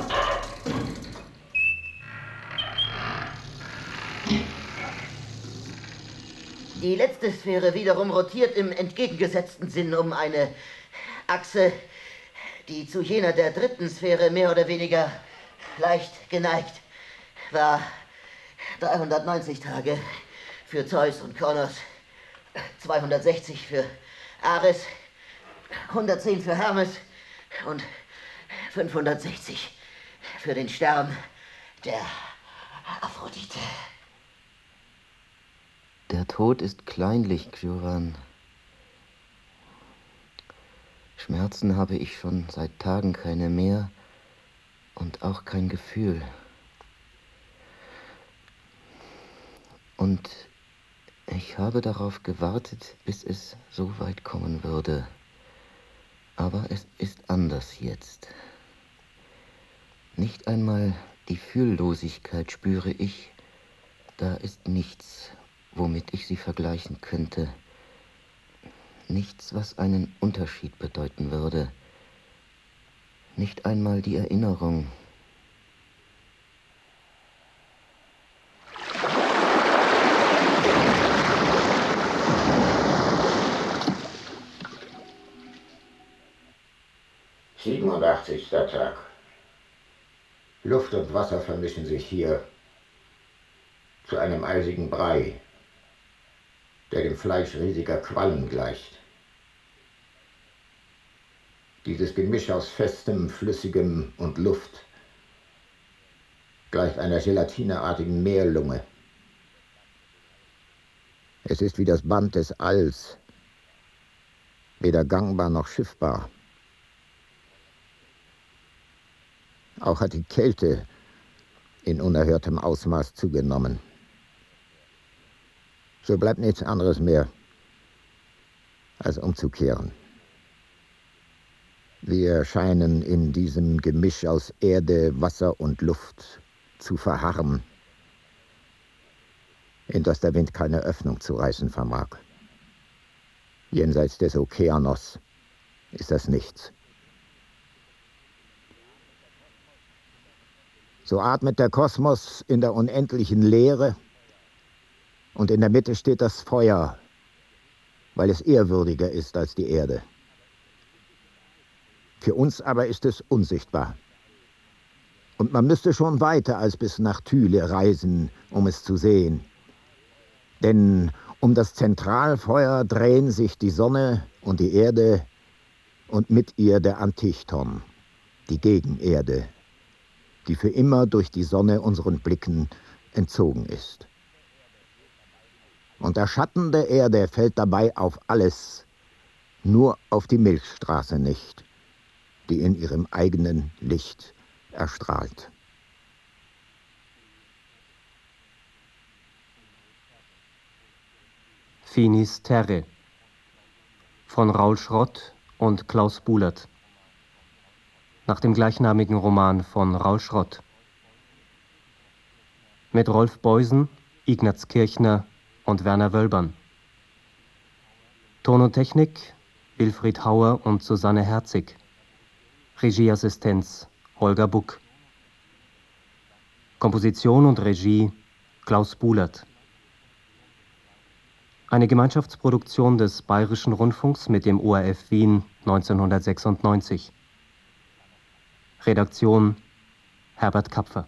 Die letzte Sphäre wiederum rotiert im entgegengesetzten Sinn um eine Achse, die zu jener der dritten Sphäre mehr oder weniger leicht geneigt war. 390 Tage für Zeus und Kronos, 260 für Ares, 110 für Hermes und 560 für den Stern der Aphrodite. Der Tod ist kleinlich, Xioran. Schmerzen habe ich schon seit Tagen keine mehr und auch kein Gefühl. Und ich habe darauf gewartet, bis es so weit kommen würde. Aber es ist anders jetzt. Nicht einmal die Fühllosigkeit spüre ich. Da ist nichts, womit ich sie vergleichen könnte. Nichts, was einen Unterschied bedeuten würde. Nicht einmal die Erinnerung. Tag. Luft und Wasser vermischen sich hier zu einem eisigen Brei, der dem Fleisch riesiger Quallen gleicht. Dieses Gemisch aus Festem, Flüssigem und Luft gleicht einer gelatineartigen Meerlunge. Es ist wie das Band des Alls, weder gangbar noch schiffbar. Auch hat die Kälte in unerhörtem Ausmaß zugenommen. So bleibt nichts anderes mehr, als umzukehren. Wir scheinen in diesem Gemisch aus Erde, Wasser und Luft zu verharren. in das der Wind keine Öffnung zu reißen vermag. Jenseits des Okeanos ist das nichts. So atmet der Kosmos in der unendlichen Leere und in der Mitte steht das Feuer, weil es ehrwürdiger ist als die Erde. Für uns aber ist es unsichtbar. Und man müsste schon weiter als bis nach Thyle reisen, um es zu sehen. Denn um das Zentralfeuer drehen sich die Sonne und die Erde und mit ihr der Antichthon, die Gegenerde, die für immer durch die Sonne unseren Blicken entzogen ist. Und der Schatten der Erde fällt dabei auf alles, nur auf die Milchstraße nicht, die in ihrem eigenen Licht erstrahlt. Finis Terre von Raul Schrott und Klaus Buhlert nach dem gleichnamigen Roman von Raul Schrott. Mit Rolf Beusen, Ignaz Kirchner und Werner Wölbern. Ton und Technik Wilfried Hauer und Susanne Herzig. Regieassistenz Holger Buck. Komposition und Regie Klaus Buhlert. Eine Gemeinschaftsproduktion des Bayerischen Rundfunks mit dem ORF Wien 1996. Redaktion Herbert Kapfer.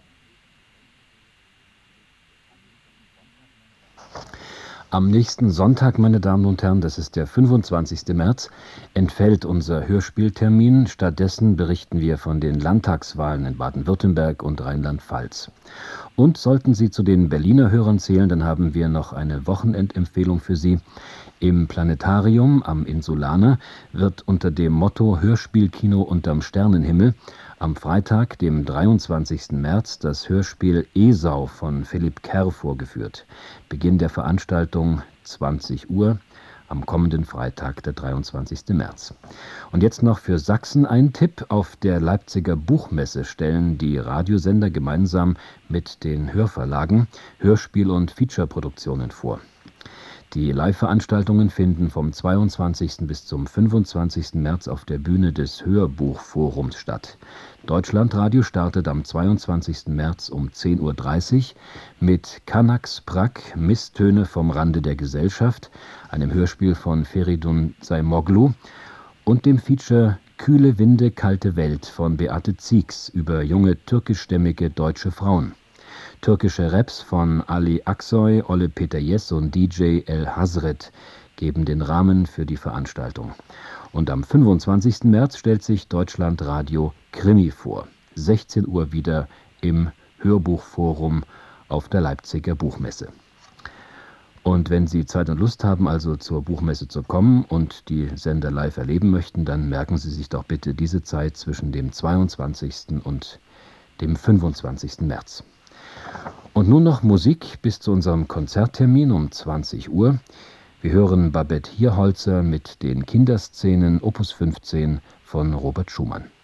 Am nächsten Sonntag, meine Damen und Herren, das ist der 25. März, entfällt unser Hörspieltermin. Stattdessen berichten wir von den Landtagswahlen in Baden-Württemberg und Rheinland-Pfalz. Und sollten Sie zu den Berliner Hörern zählen, dann haben wir noch eine Wochenendempfehlung für Sie. Im Planetarium am Insulaner wird unter dem Motto Hörspielkino unterm Sternenhimmel am Freitag, dem 23. März, das Hörspiel Esau von Philipp Kerr vorgeführt. Beginn der Veranstaltung 20 Uhr am kommenden Freitag, der 23. März. Und jetzt noch für Sachsen ein Tipp. Auf der Leipziger Buchmesse stellen die Radiosender gemeinsam mit den Hörverlagen Hörspiel- und Featureproduktionen vor. Die Live-Veranstaltungen finden vom 22. bis zum 25. März auf der Bühne des Hörbuchforums statt. Deutschlandradio startet am 22. März um 10.30 Uhr mit Kanaks Prak, Misstöne vom Rande der Gesellschaft, einem Hörspiel von Feridun Zaimoglu und dem Feature Kühle Winde, kalte Welt von Beate Zieks über junge türkischstämmige deutsche Frauen. Türkische Raps von Ali Aksoy, Olle Peterjes und DJ El Hazret geben den Rahmen für die Veranstaltung. Und am 25. März stellt sich Deutschlandradio Krimi vor. 16 Uhr wieder im Hörbuchforum auf der Leipziger Buchmesse. Und wenn Sie Zeit und Lust haben, also zur Buchmesse zu kommen und die Sender live erleben möchten, dann merken Sie sich doch bitte diese Zeit zwischen dem 22. und dem 25. März. Und nun noch Musik bis zu unserem Konzerttermin um 20 Uhr. Wir hören Babette Hierholzer mit den Kinderszenen Opus 15 von Robert Schumann.